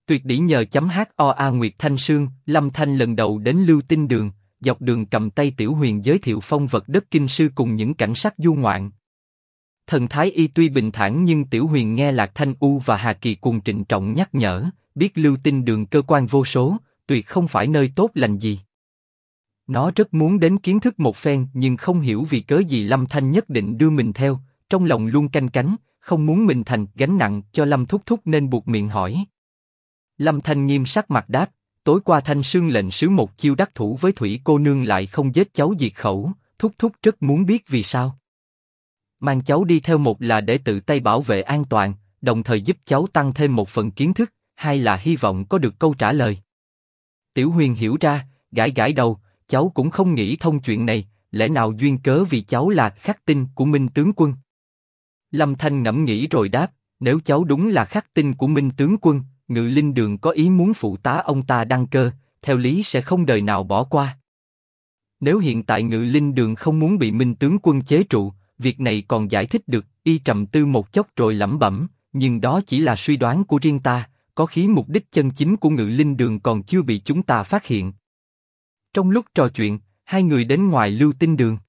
Tuyệt đỉ nhờ HOA Nguyệt Thanh Sương, Lâm Thanh lần đầu đến Lưu Tinh Đường, dọc đường cầm tay Tiểu Huyền giới thiệu phong vật đất kinh sư cùng những cảnh sắc du ngoạn. Thần thái y tuy bình thản nhưng Tiểu Huyền nghe Lạc Thanh U và Hà Kỳ cùng trịnh trọng nhắc nhở, biết Lưu Tinh Đường cơ quan vô số, tuyệt không phải nơi tốt lành gì. Nó rất muốn đến kiến thức một phen nhưng không hiểu vì cớ gì Lâm Thanh nhất định đưa mình theo, trong lòng luôn canh cánh, không muốn mình thành gánh nặng cho Lâm Thúc Thúc nên buộc miệng hỏi. Lâm Thanh nghiêm sắc mặt đáp, tối qua Thanh Sương lệnh sứ một chiêu đắc thủ với Thủy cô nương lại không giết cháu diệt khẩu, Thúc Thúc rất muốn biết vì sao. Mang cháu đi theo một là để tự tay bảo vệ an toàn, đồng thời giúp cháu tăng thêm một phần kiến thức, hai là hy vọng có được câu trả lời. Tiểu Huyền hiểu ra, gãi gãi đầu, cháu cũng không nghĩ thông chuyện này, lẽ nào duyên cớ vì cháu là khắc tinh của Minh tướng quân? Lâm Thanh ngẫm nghĩ rồi đáp, nếu cháu đúng là khắc tinh của Minh tướng quân, Ngự Linh Đường có ý muốn phụ tá ông ta đăng cơ, theo lý sẽ không đời nào bỏ qua. Nếu hiện tại Ngự Linh Đường không muốn bị Minh tướng quân chế trụ, việc này còn giải thích được. Y trầm tư một chốc rồi lẩm bẩm, nhưng đó chỉ là suy đoán của riêng ta, có khi mục đích chân chính của Ngự Linh Đường còn chưa bị chúng ta phát hiện. Trong lúc trò chuyện, hai người đến ngoài Lưu Tinh Đường.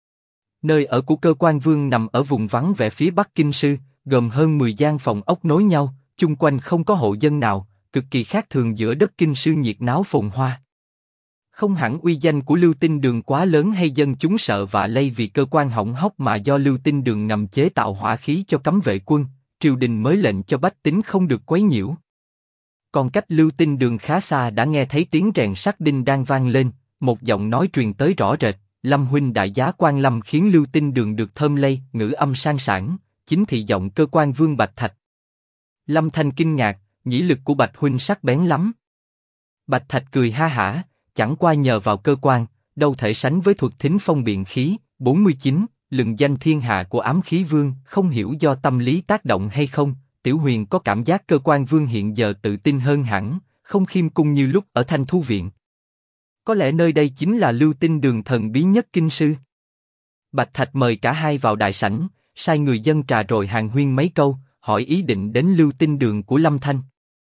Nơi ở của cơ quan vương nằm ở vùng vắng vẻ phía bắc kinh sư, gồm hơn 10 gian phòng ốc nối nhau, chung quanh không có hộ dân nào, cực kỳ khác thường giữa đất kinh sư nhiệt náo phồn hoa. Không hẳn uy danh của Lưu Tinh Đường quá lớn hay dân chúng sợ vạ lây vì cơ quan hỏng hóc mà do Lưu Tinh Đường ngầm chế tạo hỏa khí cho cấm vệ quân, triều đình mới lệnh cho bách tính không được quấy nhiễu. Còn cách Lưu Tinh Đường khá xa đã nghe thấy tiếng rèn sắt đinh đang vang lên, một giọng nói truyền tới rõ rệt, Lâm huynh đại giá quan lâm khiến Lưu Tinh Đường được thơm lây, ngữ âm sang sảng, chính thị giọng cơ quan vương Bạch Thạch. Lâm Thanh kinh ngạc, nhĩ lực của Bạch huynh sắc bén lắm. Bạch Thạch cười ha hả, chẳng qua nhờ vào cơ quan, đâu thể sánh với thuật thính phong biện khí. 49, lừng danh thiên hạ của ám khí vương, không hiểu do tâm lý tác động hay không, Tiểu Huyền có cảm giác cơ quan vương hiện giờ tự tin hơn hẳn, không khiêm cung như lúc ở Thanh Thu Viện. Có lẽ nơi đây chính là Lưu Tinh Đường thần bí nhất kinh sư. Bạch Thạch mời cả hai vào đại sảnh, sai người dâng trà rồi hàn huyên mấy câu, hỏi ý định đến Lưu Tinh Đường của Lâm Thanh.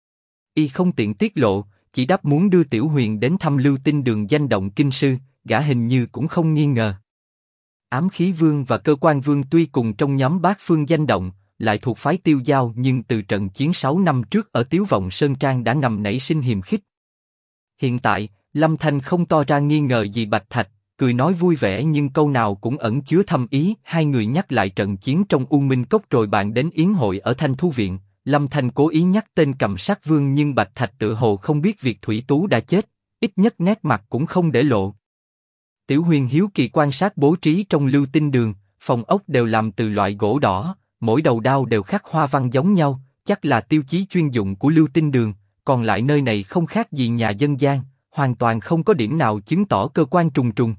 Y không tiện tiết lộ, chỉ đáp muốn đưa Tiểu Huyền đến thăm Lưu Tinh Đường danh động kinh sư, gã hình như cũng không nghi ngờ. Ám khí vương và cơ quan vương tuy cùng trong nhóm bát phương danh động, lại thuộc phái Tiêu Giao nhưng từ trận chiến 6 năm trước ở Tiếu Vọng Sơn Trang đã ngầm nảy sinh hiềm khích. Hiện tại, Lâm Thanh không to ra nghi ngờ gì Bạch Thạch, cười nói vui vẻ nhưng câu nào cũng ẩn chứa thâm ý. Hai người nhắc lại trận chiến trong U Minh Cốc rồi bạn đến yến hội ở Thanh Thu Viện. Lâm Thanh cố ý nhắc tên Cầm Sát Vương nhưng Bạch Thạch tự hồ không biết việc Thủy Tú đã chết, ít nhất nét mặt cũng không để lộ. Tiểu Huyền hiếu kỳ quan sát bố trí trong Lưu Tinh Đường, phòng ốc đều làm từ loại gỗ đỏ, mỗi đầu đao đều khắc hoa văn giống nhau, chắc là tiêu chí chuyên dụng của Lưu Tinh Đường. Còn lại nơi này không khác gì nhà dân gian, hoàn toàn không có điểm nào chứng tỏ cơ quan trùng trùng.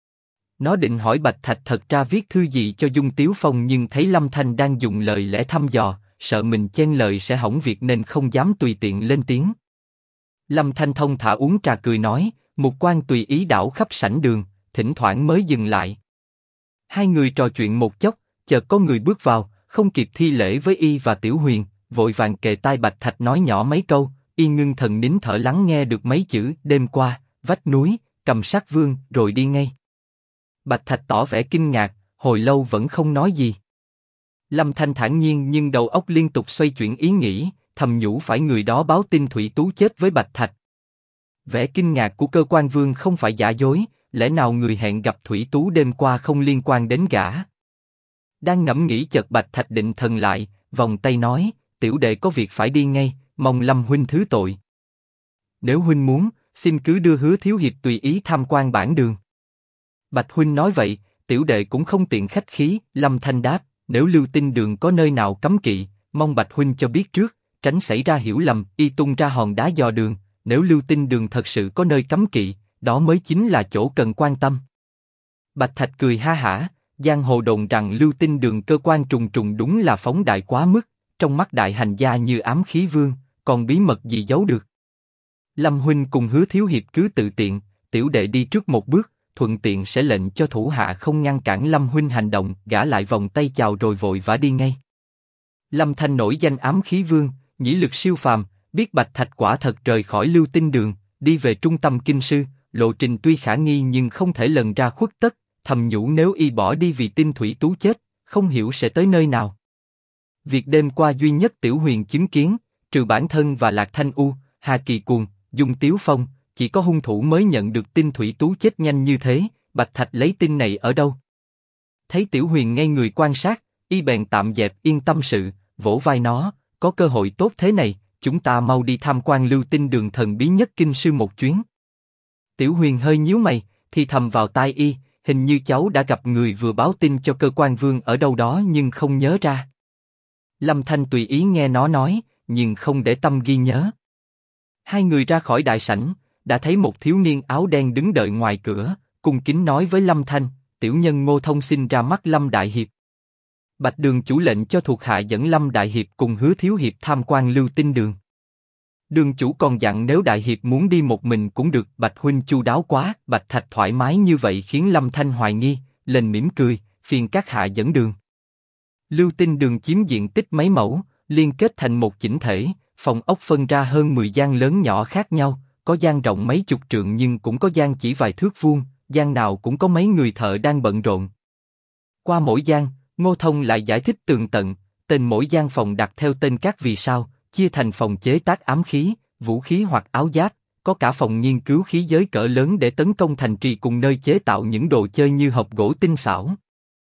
Nó định hỏi Bạch Thạch thật ra viết thư gì cho Dung Tiếu Phong nhưng thấy Lâm Thanh đang dùng lời lẽ thăm dò, sợ mình chen lời sẽ hỏng việc nên không dám tùy tiện lên tiếng. Lâm Thanh thông thả uống trà cười nói, mục quan tùy ý đảo khắp sảnh đường, thỉnh thoảng mới dừng lại. Hai người trò chuyện một chốc, chợt có người bước vào, không kịp thi lễ với Y và Tiểu Huyền, vội vàng kề tai Bạch Thạch nói nhỏ mấy câu. Y ngưng thần nín thở lắng nghe được mấy chữ đêm qua, vách núi, Cầm Sát Vương rồi đi ngay. Bạch Thạch tỏ vẻ kinh ngạc, hồi lâu vẫn không nói gì. Lâm Thanh thản nhiên nhưng đầu óc liên tục xoay chuyển ý nghĩ, thầm nhủ phải người đó báo tin Thủy Tú chết với Bạch Thạch. Vẻ kinh ngạc của cơ quan vương không phải giả dối, lẽ nào người hẹn gặp Thủy Tú đêm qua không liên quan đến gã? Đang ngẫm nghĩ chợt Bạch Thạch định thần lại, vòng tay nói, tiểu đệ có việc phải đi ngay, mong Lâm huynh thứ tội. Nếu huynh muốn, xin cứ đưa Hứa thiếu hiệp tùy ý tham quan bản đường. Bạch huynh nói vậy, tiểu đệ cũng không tiện khách khí. Lâm Thanh đáp, nếu Lưu Tinh Đường có nơi nào cấm kỵ, mong Bạch huynh cho biết trước, tránh xảy ra hiểu lầm. Y tung ra hòn đá dò đường, nếu Lưu Tinh Đường thật sự có nơi cấm kỵ, đó mới chính là chỗ cần quan tâm. Bạch Thạch cười ha hả, giang hồ đồn rằng Lưu Tinh Đường cơ quan trùng trùng đúng là phóng đại quá mức, trong mắt đại hành gia như ám khí vương, còn bí mật gì giấu được. Lâm huynh cùng Hứa thiếu hiệp cứ tự tiện, tiểu đệ đi trước một bước, thuận tiện sẽ lệnh cho thủ hạ không ngăn cản Lâm huynh hành động. Gã lại vòng tay chào rồi vội vã đi ngay. Lâm Thanh nổi danh ám khí vương, nhĩ lực siêu phàm, biết Bạch Thạch quả thật rời khỏi Lưu Tinh Đường, đi về trung tâm kinh sư, lộ trình tuy khả nghi nhưng không thể lần ra khuất tất, thầm nhủ nếu y bỏ đi vì Tinh Thủy Tú chết, không hiểu sẽ tới nơi nào. Việc đêm qua duy nhất Tiểu Huyền chứng kiến, trừ bản thân và Lạc Thanh U, Hà Kỳ Cuồng, Dung Tiếu Phong, chỉ có hung thủ mới nhận được tin Thủy Tú chết nhanh như thế. Bạch Thạch lấy tin này ở đâu? Thấy Tiểu Huyền ngây người quan sát, y bèn tạm dẹp yên tâm sự, vỗ vai nó, có cơ hội tốt thế này, chúng ta mau đi tham quan Lưu Tinh Đường thần bí nhất kinh sư một chuyến. Tiểu Huyền hơi nhíu mày, thì thầm vào tai y, hình như cháu đã gặp người vừa báo tin cho cơ quan vương ở đâu đó nhưng không nhớ ra. Lâm Thanh tùy ý nghe nó nói, nhưng không để tâm ghi nhớ. Hai người ra khỏi đại sảnh, đã thấy một thiếu niên áo đen đứng đợi ngoài cửa, cung kính nói với Lâm Thanh, tiểu nhân Ngô Thông xin ra mắt Lâm Đại Hiệp. Bạch Đường chủ lệnh cho thuộc hạ dẫn Lâm Đại Hiệp cùng Hứa Thiếu Hiệp tham quan Lưu Tinh Đường. Đường chủ còn dặn nếu Đại Hiệp muốn đi một mình cũng được. Bạch huynh chu đáo quá. Bạch Thạch thoải mái như vậy khiến Lâm Thanh hoài nghi, lên mỉm cười, phiền các hạ dẫn đường. Lưu Tinh Đường chiếm diện tích mấy mẫu, liên kết thành một chỉnh thể, phòng ốc phân ra hơn 10 gian lớn nhỏ khác nhau, có gian rộng mấy chục trượng nhưng cũng có gian chỉ vài thước vuông, gian nào cũng có mấy người thợ đang bận rộn. Qua mỗi gian, Ngô Thông lại giải thích tường tận, tên mỗi gian phòng đặt theo tên các vì sao, chia thành phòng chế tác ám khí, vũ khí hoặc áo giáp, có cả phòng nghiên cứu khí giới cỡ lớn để tấn công thành trì cùng nơi chế tạo những đồ chơi như hộp gỗ tinh xảo.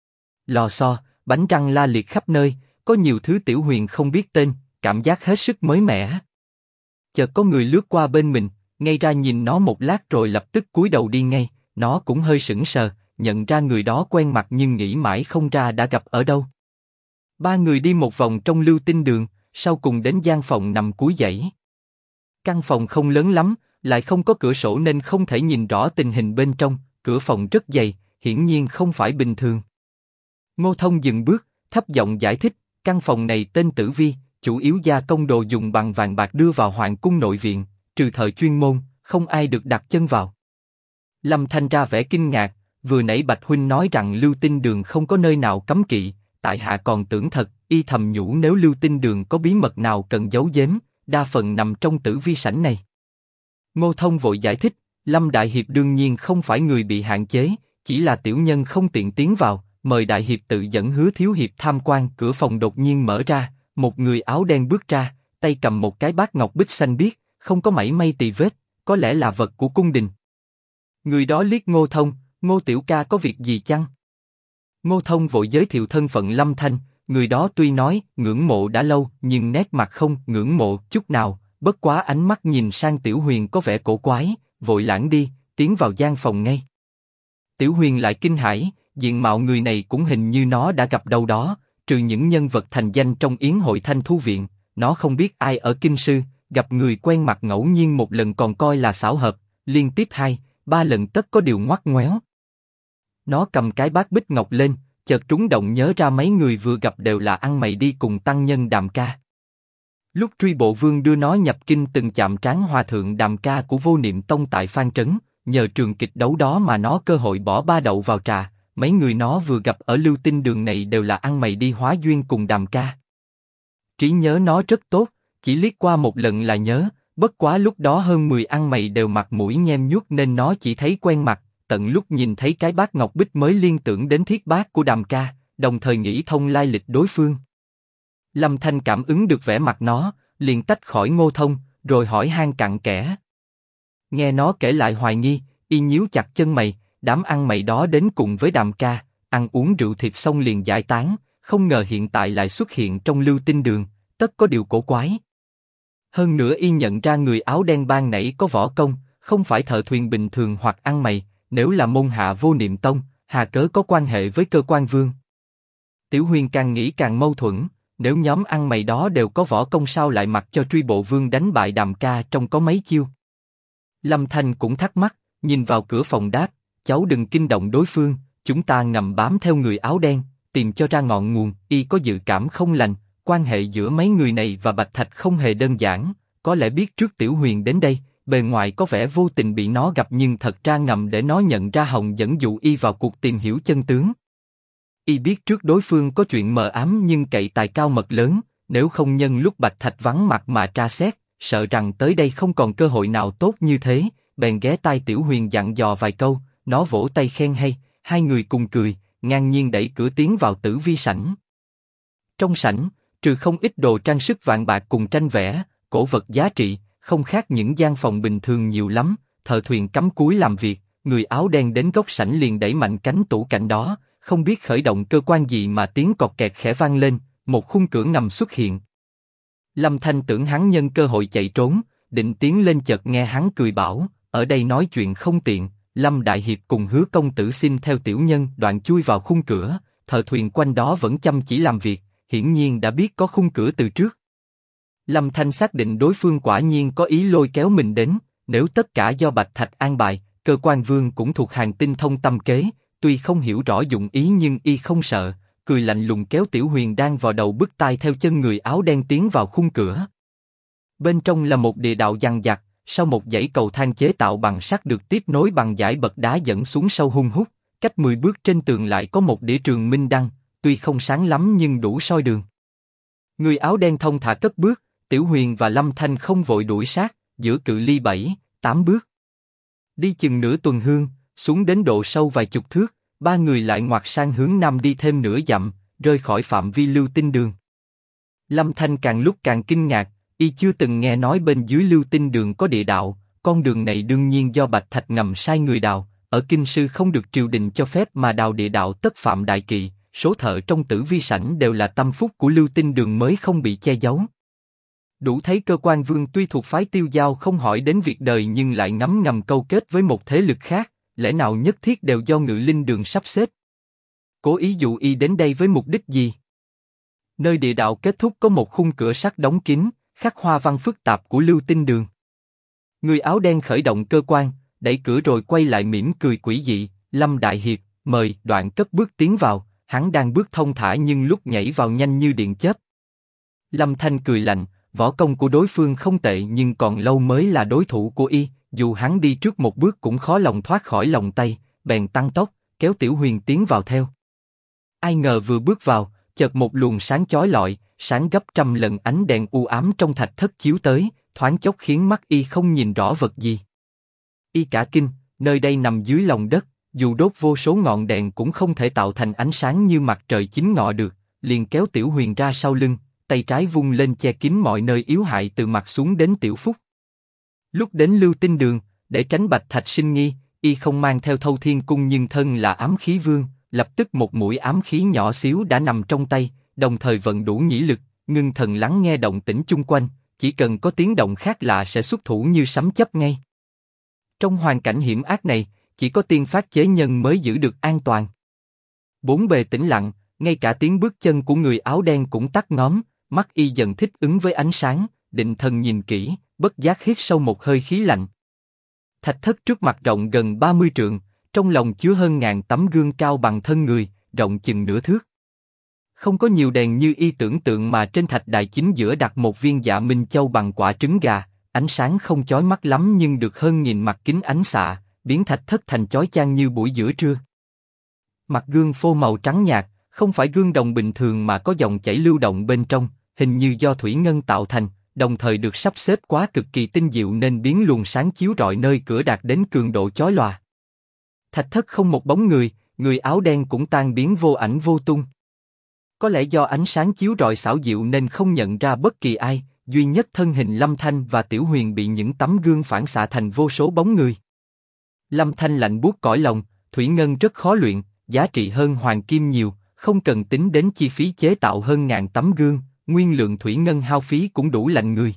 Lò xo, bánh răng la liệt khắp nơi, có nhiều thứ Tiểu Huyền không biết tên, cảm giác hết sức mới mẻ. Chợt có người lướt qua bên mình, ngay ra nhìn nó một lát rồi lập tức cúi đầu đi ngay, nó cũng hơi sững sờ, nhận ra người đó quen mặt nhưng nghĩ mãi không ra đã gặp ở đâu. Ba người đi một vòng trong Lưu Tinh Đường, sau cùng đến gian phòng nằm cuối dãy. Căn phòng không lớn lắm, lại không có cửa sổ nên không thể nhìn rõ tình hình bên trong, cửa phòng rất dày, hiển nhiên không phải bình thường. Ngô Thông dừng bước, thấp giọng giải thích, căn phòng này tên Tử Vi, chủ yếu gia công đồ dùng bằng vàng bạc đưa vào hoàng cung nội viện, trừ thợ chuyên môn, không ai được đặt chân vào. Lâm Thanh ra vẻ kinh ngạc, vừa nãy Bạch huynh nói rằng Lưu Tinh Đường không có nơi nào cấm kỵ, tại hạ còn tưởng thật. Y thầm nhủ nếu Lưu Tinh Đường có bí mật nào cần giấu giếm, đa phần nằm trong Tử Vi sảnh này. Ngô Thông vội giải thích, Lâm Đại Hiệp đương nhiên không phải người bị hạn chế, chỉ là tiểu nhân không tiện tiến vào, mời Đại Hiệp tự dẫn Hứa Thiếu Hiệp tham quan. Cửa phòng đột nhiên mở ra, một người áo đen bước ra, tay cầm một cái bát ngọc bích xanh biếc, không có mảy may tì vết, có lẽ là vật của cung đình. Người đó liếc Ngô Thông, Ngô tiểu ca có việc gì chăng? Ngô Thông vội giới thiệu thân phận Lâm Thanh. Người đó tuy nói ngưỡng mộ đã lâu nhưng nét mặt không ngưỡng mộ chút nào, bất quá ánh mắt nhìn sang Tiểu Huyền có vẻ cổ quái, vội lãng đi, tiến vào gian phòng ngay. Tiểu Huyền lại kinh hãi, diện mạo người này cũng hình như nó đã gặp đâu đó, trừ những nhân vật thành danh trong yến hội Thanh Thu Viện, nó không biết ai ở kinh sư, gặp người quen mặt ngẫu nhiên một lần còn coi là xảo hợp, liên tiếp 2-3 lần tất có điều ngoắt ngoéo. Nó cầm cái bát bích ngọc lên, chợt trúng động nhớ ra mấy người vừa gặp đều là ăn mày đi cùng tăng nhân Đàm Ca. Lúc Truy Bộ Vương đưa nó nhập kinh từng chạm trán hòa thượng Đàm Ca của Vô Niệm Tông tại Phan Trấn, nhờ trường kịch đấu đó mà nó cơ hội bỏ ba đậu vào trà. Mấy người nó vừa gặp ở Lưu Tinh Đường này đều là ăn mày đi hóa duyên cùng Đàm Ca. Trí nhớ nó rất tốt, chỉ liếc qua một lần là nhớ, bất quá lúc đó hơn 10 ăn mày đều mặt mũi nhem nhuốc nên nó chỉ thấy quen mặt. Tận lúc nhìn thấy cái bát ngọc bích mới liên tưởng đến thiết bát của Đàm Ca, đồng thời nghĩ thông lai lịch đối phương. Lâm Thanh cảm ứng được vẻ mặt nó, liền tách khỏi Ngô Thông, rồi hỏi han cặn kẽ. Nghe nó kể lại hoài nghi, y nhíu chặt chân mày, đám ăn mày đó đến cùng với Đàm Ca, ăn uống rượu thịt xong liền giải tán, không ngờ hiện tại lại xuất hiện trong Lưu Tinh Đường, tất có điều cổ quái. Hơn nữa y nhận ra người áo đen ban nãy có võ công, không phải thợ thuyền bình thường hoặc ăn mày. Nếu là môn hạ Vô Niệm Tông, hà cớ có quan hệ với cơ quan vương? Tiểu Huyền càng nghĩ càng mâu thuẫn, nếu nhóm ăn mày đó đều có võ công sao lại mặc cho Truy Bộ Vương đánh bại Đàm Ca trong có mấy chiêu? Lâm Thanh cũng thắc mắc, nhìn vào cửa phòng đáp, cháu đừng kinh động đối phương, chúng ta ngầm bám theo người áo đen, tìm cho ra ngọn nguồn. Y có dự cảm không lành, quan hệ giữa mấy người này và Bạch Thạch không hề đơn giản, có lẽ biết trước Tiểu Huyền đến đây. Bề ngoài có vẻ vô tình bị nó gặp nhưng thật ra ngầm để nó nhận ra Hồng dẫn dụ y vào cuộc tìm hiểu chân tướng. Y biết trước đối phương có chuyện mờ ám nhưng cậy tài cao mật lớn, nếu không nhân lúc Bạch Thạch vắng mặt mà tra xét, sợ rằng tới đây không còn cơ hội nào tốt như thế, bèn ghé tai Tiểu Huyền dặn dò vài câu, nó vỗ tay khen hay, hai người cùng cười, ngang nhiên đẩy cửa tiến vào tử vi sảnh. Trong sảnh, trừ không ít đồ trang sức vàng bạc cùng tranh vẽ, cổ vật giá trị, không khác những gian phòng bình thường nhiều lắm, thợ thuyền cắm cúi làm việc, người áo đen đến góc sảnh liền đẩy mạnh cánh tủ cạnh đó, không biết khởi động cơ quan gì mà tiếng cọt kẹt khẽ vang lên, một khung cửa ngầm xuất hiện. Lâm Thanh tưởng hắn nhân cơ hội chạy trốn, định tiến lên chợt nghe hắn cười bảo, ở đây nói chuyện không tiện, Lâm Đại Hiệp cùng Hứa công tử xin theo tiểu nhân, đoạn chui vào khung cửa, thợ thuyền quanh đó vẫn chăm chỉ làm việc, hiển nhiên đã biết có khung cửa từ trước. Lâm Thanh xác định đối phương quả nhiên có ý lôi kéo mình đến, nếu tất cả do Bạch Thạch an bài, cơ quan vương cũng thuộc hàng tinh thông tâm kế, tuy không hiểu rõ dụng ý nhưng y không sợ, cười lạnh lùng kéo Tiểu Huyền đang vào đầu bứt tai theo chân người áo đen tiến vào khung cửa. Bên trong là một địa đạo dằng dặc, sau một dãy cầu thang chế tạo bằng sắt được tiếp nối bằng dải bậc đá dẫn xuống sâu hun hút, cách 10 bước trên tường lại có một đĩa trường minh đăng, tuy không sáng lắm nhưng đủ soi đường. Người áo đen thông thả cất bước, Tiểu Huyền và Lâm Thanh không vội đuổi sát, giữa cự ly 7-8 bước. Đi chừng nửa tuần hương, xuống đến độ sâu vài chục thước, ba người lại ngoặt sang hướng nam đi thêm nửa dặm, rơi khỏi phạm vi lưu tinh đường. Lâm Thanh càng lúc càng kinh ngạc, y chưa từng nghe nói bên dưới lưu tinh đường có địa đạo, con đường này đương nhiên do Bạch Thạch ngầm sai người đào, ở kinh sư không được triều đình cho phép mà đào địa đạo tất phạm đại kỵ, số thợ trong tử vi sảnh đều là tâm phúc của lưu tinh đường mới không bị che giấu. Đủ thấy cơ quan vương tuy thuộc phái Tiêu Giao không hỏi đến việc đời nhưng lại ngấm ngầm câu kết với một thế lực khác, lẽ nào nhất thiết đều do Ngự Linh Đường sắp xếp? Cố ý dụ y đến đây với mục đích gì? Nơi địa đạo kết thúc có một khung cửa sắt đóng kín, khắc hoa văn phức tạp của lưu tinh đường. Người áo đen khởi động cơ quan, đẩy cửa rồi quay lại mỉm cười quỷ dị, Lâm Đại Hiệp, mời, đoạn cất bước tiến vào, hắn đang bước thông thả nhưng lúc nhảy vào nhanh như điện chớp. Lâm Thanh cười lạnh, võ công của đối phương không tệ nhưng còn lâu mới là đối thủ của y, dù hắn đi trước một bước cũng khó lòng thoát khỏi lòng tay, bèn tăng tốc, kéo Tiểu Huyền tiến vào theo. Ai ngờ vừa bước vào, chợt một luồng sáng chói lọi, sáng gấp trăm lần ánh đèn u ám trong thạch thất chiếu tới, thoáng chốc khiến mắt y không nhìn rõ vật gì. Y cả kinh, nơi đây nằm dưới lòng đất, dù đốt vô số ngọn đèn cũng không thể tạo thành ánh sáng như mặt trời chính ngọ được, liền kéo Tiểu Huyền ra sau lưng, tay trái vung lên che kín mọi nơi yếu hại từ mặt xuống đến tiểu phúc. Lúc đến lưu tinh đường, để tránh Bạch Thạch sinh nghi, y không mang theo Thâu Thiên Cung nhưng thân là ám khí vương, lập tức một mũi ám khí nhỏ xíu đã nằm trong tay, đồng thời vận đủ nhĩ lực, ngưng thần lắng nghe động tĩnh chung quanh, chỉ cần có tiếng động khác lạ sẽ xuất thủ như sấm chớp ngay. Trong hoàn cảnh hiểm ác này, chỉ có tiên phát chế nhân mới giữ được an toàn. Bốn bề tĩnh lặng, ngay cả tiếng bước chân của người áo đen cũng tắt ngóm, mắt y dần thích ứng với ánh sáng, định thần nhìn kỹ, bất giác hít sâu một hơi khí lạnh. Thạch thất trước mặt rộng gần 30 trượng, trong lòng chứa hơn ngàn tấm gương cao bằng thân người, rộng chừng nửa thước. Không có nhiều đèn như y tưởng tượng mà trên thạch đài chính giữa đặt một viên dạ minh châu bằng quả trứng gà, ánh sáng không chói mắt lắm nhưng được hơn nghìn mặt kính ánh xạ, biến thạch thất thành chói chang như buổi giữa trưa. Mặt gương phô màu trắng nhạt, không phải gương đồng bình thường mà có dòng chảy lưu động bên trong, hình như do thủy ngân tạo thành, đồng thời được sắp xếp quá cực kỳ tinh diệu nên biến luồng sáng chiếu rọi nơi cửa đạt đến cường độ chói lòa. Thạch thất không một bóng người, người áo đen cũng tan biến vô ảnh vô tung. Có lẽ do ánh sáng chiếu rọi xảo diệu nên không nhận ra bất kỳ ai, duy nhất thân hình Lâm Thanh và Tiểu Huyền bị những tấm gương phản xạ thành vô số bóng người. Lâm Thanh lạnh buốt cõi lòng, thủy ngân rất khó luyện, giá trị hơn hoàng kim nhiều, không cần tính đến chi phí chế tạo hơn ngàn tấm gương, nguyên lượng thủy ngân hao phí cũng đủ lạnh người.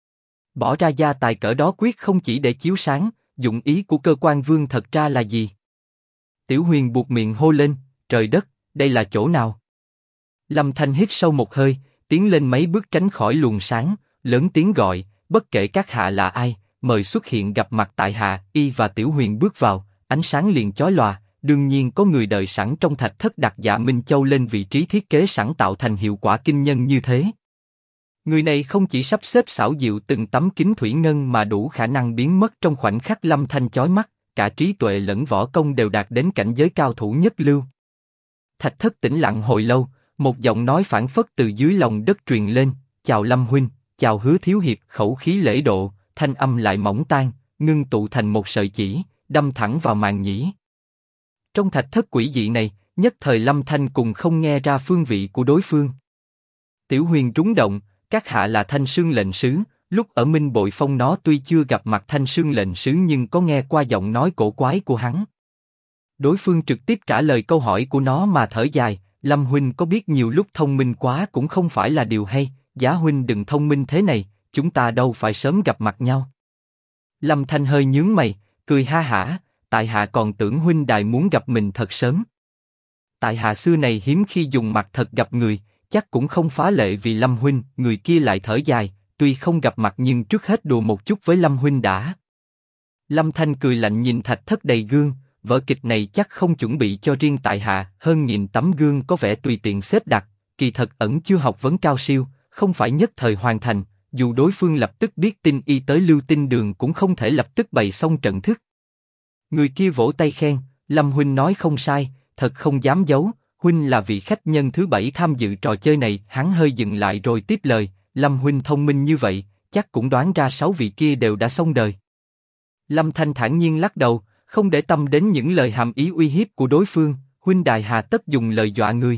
Bỏ ra gia tài cỡ đó quyết không chỉ để chiếu sáng, dụng ý của cơ quan vương thật ra là gì? Tiểu Huyền buột miệng hô lên, trời đất, đây là chỗ nào? Lâm Thanh hít sâu một hơi, tiến lên mấy bước tránh khỏi luồng sáng, lớn tiếng gọi, bất kể các hạ là ai, mời xuất hiện gặp mặt tại hạ. Y và Tiểu Huyền bước vào, ánh sáng liền chói lòa, đương nhiên có người đợi sẵn trong thạch thất đặt dạ Minh Châu lên vị trí thiết kế sẵn tạo thành hiệu quả kinh nhân như thế. Người này không chỉ sắp xếp xảo diệu từng tấm kính thủy ngân mà đủ khả năng biến mất trong khoảnh khắc. Lâm Thanh chói mắt, cả trí tuệ lẫn võ công đều đạt đến cảnh giới cao thủ nhất lưu. Thạch thất tĩnh lặng hồi lâu, một giọng nói phảng phất từ dưới lòng đất truyền lên, chào Lâm huynh, chào Hứa thiếu hiệp, khẩu khí lễ độ, thanh âm lại mỏng tan, ngưng tụ thành một sợi chỉ, đâm thẳng vào màng nhĩ. Trong thạch thất quỷ dị này, nhất thời Lâm Thanh cùng không nghe ra phương vị của đối phương. Tiểu Huyền rúng động, các hạ là Thanh Sương lệnh sứ, lúc ở Minh Bội Phong nó tuy chưa gặp mặt Thanh Sương lệnh sứ nhưng có nghe qua giọng nói cổ quái của hắn. Đối phương trực tiếp trả lời câu hỏi của nó mà thở dài, Lâm huynh có biết nhiều lúc thông minh quá cũng không phải là điều hay, Giá huynh đừng thông minh thế này, chúng ta đâu phải sớm gặp mặt nhau. Lâm Thanh hơi nhướng mày, cười ha hả, tại hạ còn tưởng huynh đài muốn gặp mình thật sớm. Tại hạ xưa này hiếm khi dùng mặt thật gặp người, chắc cũng không phá lệ vì Lâm huynh. Người kia lại thở dài, tuy không gặp mặt nhưng trước hết đùa một chút với Lâm huynh đã. Lâm Thanh cười lạnh nhìn thạch thất đầy gương, vở kịch này chắc không chuẩn bị cho riêng tại hạ, hơn nghìn tấm gương có vẻ tùy tiện xếp đặt, kỳ thật ẩn chưa học vấn cao siêu, không phải nhất thời hoàn thành, dù đối phương lập tức biết tin y tới Lưu Tinh Đường cũng không thể lập tức bày xong trận thức. Người kia vỗ tay khen, Lâm huynh nói không sai, thật không dám giấu, huynh là vị khách nhân thứ 7 tham dự trò chơi này. Hắn hơi dừng lại rồi tiếp lời, Lâm huynh thông minh như vậy, chắc cũng đoán ra 6 vị kia đều đã xong đời. Lâm Thanh thản nhiên lắc đầu, không để tâm đến những lời hàm ý uy hiếp của đối phương, huynh đài hà tất dùng lời dọa người.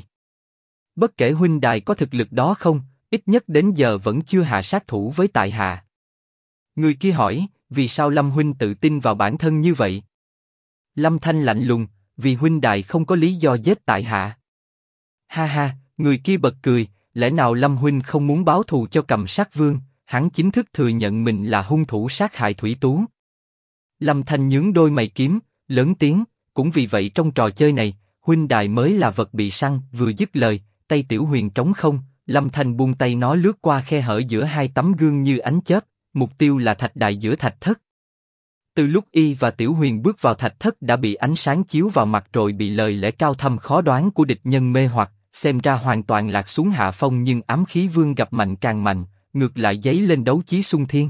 Bất kể huynh đài có thực lực đó không, ít nhất đến giờ vẫn chưa hạ sát thủ với tại hạ. Người kia hỏi, vì sao Lâm huynh tự tin vào bản thân như vậy? Lâm Thanh lạnh lùng, vì huynh đài không có lý do giết tại hạ. Ha ha, người kia bật cười, lẽ nào Lâm huynh không muốn báo thù cho Cầm Sát Vương? Hắn chính thức thừa nhận mình là hung thủ sát hại Thủy Tú. Lâm Thanh nhướng đôi mày kiếm, lớn tiếng, cũng vì vậy trong trò chơi này, huynh đài mới là vật bị săn. Vừa dứt lời, tay Tiểu Huyền trống không, Lâm Thanh buông tay nó lướt qua khe hở giữa hai tấm gương như ánh chớp, mục tiêu là thạch đài giữa thạch thất. Từ lúc y và Tiểu Huyền bước vào thạch thất đã bị ánh sáng chiếu vào mặt rồi bị lời lẽ cao thâm khó đoán của địch nhân mê hoặc, xem ra hoàn toàn lạc xuống hạ phong, nhưng ám khí vương gặp mạnh càng mạnh, ngược lại dấy lên đấu chí xung thiên.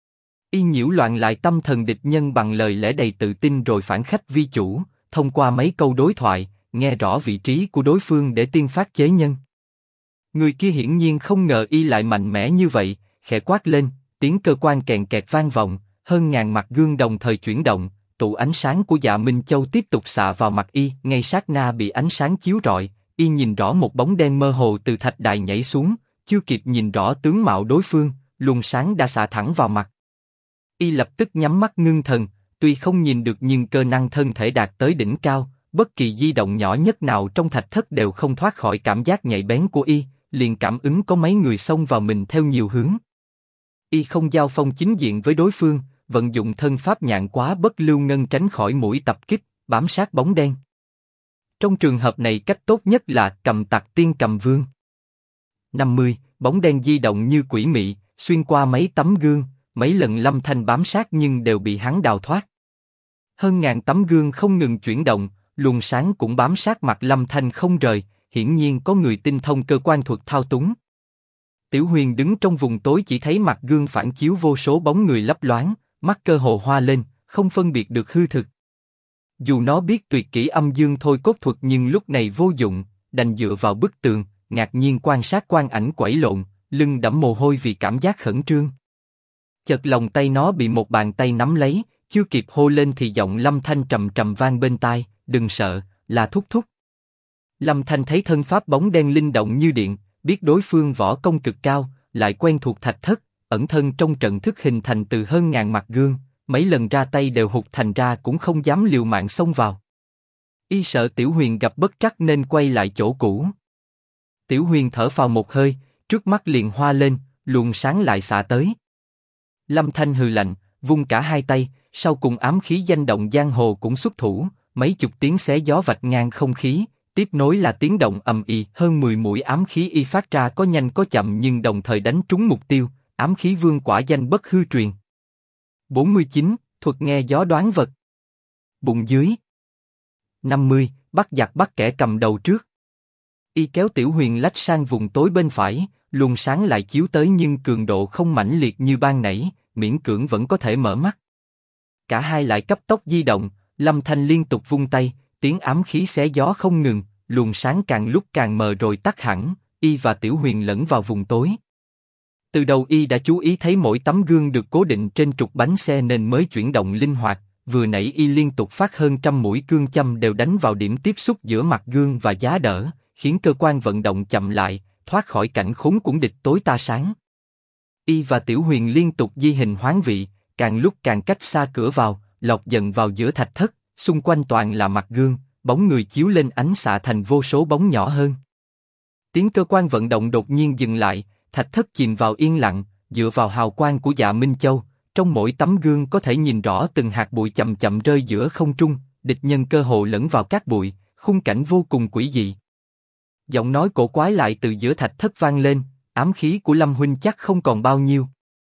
Y nhiễu loạn lại tâm thần địch nhân bằng lời lẽ đầy tự tin rồi phản khách vi chủ, thông qua mấy câu đối thoại, nghe rõ vị trí của đối phương để tiên phát chế nhân. Người kia hiển nhiên không ngờ y lại mạnh mẽ như vậy, khẽ quát lên, tiếng cơ quan kèn kẹt vang vọng, hơn ngàn mặt gương đồng thời chuyển động, tụ ánh sáng của Dạ Minh Châu tiếp tục xạ vào mặt y. Ngay sát na bị ánh sáng chiếu rọi, y nhìn rõ một bóng đen mơ hồ từ thạch đài nhảy xuống, chưa kịp nhìn rõ tướng mạo đối phương, luồng sáng đã xạ thẳng vào mặt. Y lập tức nhắm mắt ngưng thần, tuy không nhìn được nhưng cơ năng thân thể đạt tới đỉnh cao, bất kỳ di động nhỏ nhất nào trong thạch thất đều không thoát khỏi cảm giác nhạy bén của y, liền cảm ứng có mấy người xông vào mình theo nhiều hướng. Y không giao phong chính diện với đối phương, vận dụng thân pháp nhạn quá bất lưu ngân tránh khỏi mũi tập kích, bám sát bóng đen. Trong trường hợp này cách tốt nhất là cầm tặc tiên cầm vương. 50, bóng đen di động như quỷ mị, xuyên qua mấy tấm gương, mấy lần Lâm Thanh bám sát nhưng đều bị hắn đào thoát. Hơn ngàn tấm gương không ngừng chuyển động, luồng sáng cũng bám sát mặt Lâm Thanh không rời, hiển nhiên có người tinh thông cơ quan thuật thao túng. Tiểu Huyền đứng trong vùng tối chỉ thấy mặt gương phản chiếu vô số bóng người lấp loáng, mắt cơ hồ hoa lên, không phân biệt được hư thực. Dù nó biết tuyệt kỹ âm dương thôi cốt thuật nhưng lúc này vô dụng, đành dựa vào bức tường, ngạc nhiên quan sát quang ảnh quẩy lộn, lưng đẫm mồ hôi vì cảm giác khẩn trương. Chợt lòng tay nó bị một bàn tay nắm lấy, chưa kịp hô lên thì giọng Lâm Thanh trầm trầm vang bên tai, đừng sợ, là Thúc Thúc. Lâm Thanh thấy thân pháp bóng đen linh động như điện, biết đối phương võ công cực cao, lại quen thuộc thạch thất, ẩn thân trong trận thức hình thành từ hơn ngàn mặt gương, mấy lần ra tay đều hụt, thành ra cũng không dám liều mạng xông vào. Y sợ Tiểu Huyền gặp bất trắc nên quay lại chỗ cũ. Tiểu Huyền thở phào một hơi, trước mắt liền hoa lên, luồng sáng lại xạ tới. Lâm Thanh hừ lạnh, vung cả hai tay, sau cùng ám khí danh động giang hồ cũng xuất thủ, mấy chục tiếng xé gió vạch ngang không khí, tiếp nối là tiếng động ầm ĩ, hơn 10 mũi ám khí y phát ra có nhanh có chậm nhưng đồng thời đánh trúng mục tiêu, ám khí vương quả danh bất hư truyền. 49. Thuật nghe gió đoán vật. Bụng dưới. 50. Bắt giặc bắt kẻ cầm đầu trước. Y kéo Tiểu Huyền lách sang vùng tối bên phải, luồng sáng lại chiếu tới nhưng cường độ không mãnh liệt như ban nãy, miễn cưỡng vẫn có thể mở mắt. Cả hai lại cấp tốc di động, Lâm Thanh liên tục vung tay, tiếng ám khí xé gió không ngừng, luồng sáng càng lúc càng mờ rồi tắt hẳn, y và Tiểu Huyền lẫn vào vùng tối. Từ đầu y đã chú ý thấy mỗi tấm gương được cố định trên trục bánh xe nên mới chuyển động linh hoạt. Vừa nãy y liên tục phát hơn trăm mũi cương châm đều đánh vào điểm tiếp xúc giữa mặt gương và giá đỡ, khiến cơ quan vận động chậm lại, thoát khỏi cảnh khốn cùng địch tối ta sáng. Y và Tiểu Huyền liên tục di hình hoán vị, càng lúc càng cách xa cửa vào, lọt dần vào giữa thạch thất, xung quanh toàn là mặt gương, bóng người chiếu lên ánh xạ thành vô số bóng nhỏ hơn. Tiếng cơ quan vận động đột nhiên dừng lại, thạch thất chìm vào yên lặng, dựa vào hào quang của Dạ Minh Châu, trong mỗi tấm gương có thể nhìn rõ từng hạt bụi chậm chậm rơi giữa không trung, địch nhân cơ hồ lẫn vào cát bụi, khung cảnh vô cùng quỷ dị. Giọng nói cổ quái lại từ giữa thạch thất vang lên, ám khí của Lâm huynh chắc không còn bao nhiêu.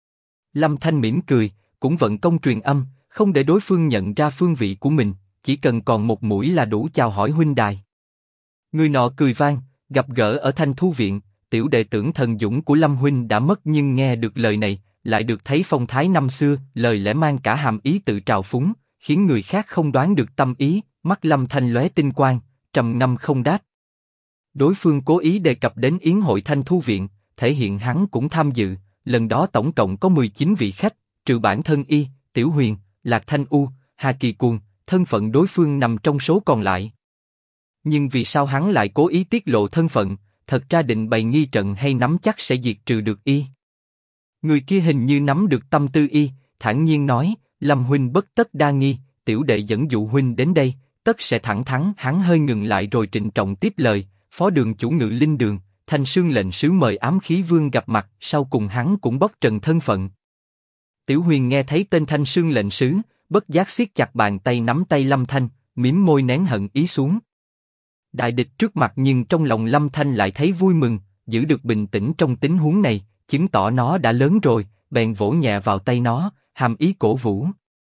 Lâm Thanh mỉm cười, cũng vận công truyền âm, không để đối phương nhận ra phương vị của mình, chỉ cần còn một mũi là đủ chào hỏi huynh đài. Người nọ cười vang, gặp gỡ ở Thanh Thu viện, tiểu đệ tưởng thần dũng của Lâm huynh đã mất nhưng nghe được lời này, lại được thấy phong thái năm xưa, lời lẽ mang cả hàm ý tự trào phúng, khiến người khác không đoán được tâm ý. Mắt Lâm Thanh lóe tinh quang, trầm ngâm không đáp. Đối phương cố ý đề cập đến yến hội Thanh Thu viện, thể hiện hắn cũng tham dự. Lần đó tổng cộng có 19 vị khách, trừ bản thân y, Tiểu Huyền, Lạc Thanh U, Hà Kỳ Cuồng, thân phận đối phương nằm trong số còn lại. Nhưng vì sao hắn lại cố ý tiết lộ thân phận? Thật ra định bày nghi trận hay nắm chắc sẽ diệt trừ được y? Người kia hình như nắm được tâm tư y, thản nhiên nói: Lâm huynh bất tất đa nghi, tiểu đệ dẫn dụ huynh đến đây, tất sẽ thẳng thắn. Hắn hơi ngừng lại rồi trịnh trọng tiếp lời: Phó đường chủ Ngự Linh Đường, Thanh Sương lệnh sứ mời ám khí vương gặp mặt. Sau cùng hắn cũng bóc trần thân phận. Tiểu Huyền nghe thấy tên Thanh Sương lệnh sứ, bất giác siết chặt bàn tay nắm tay Lâm Thanh, mím môi nén hận ý xuống. Đại địch trước mặt nhưng trong lòng Lâm Thanh lại thấy vui mừng, giữ được bình tĩnh trong tình huống này, chứng tỏ nó đã lớn rồi, bèn vỗ nhẹ vào tay nó, hàm ý cổ vũ.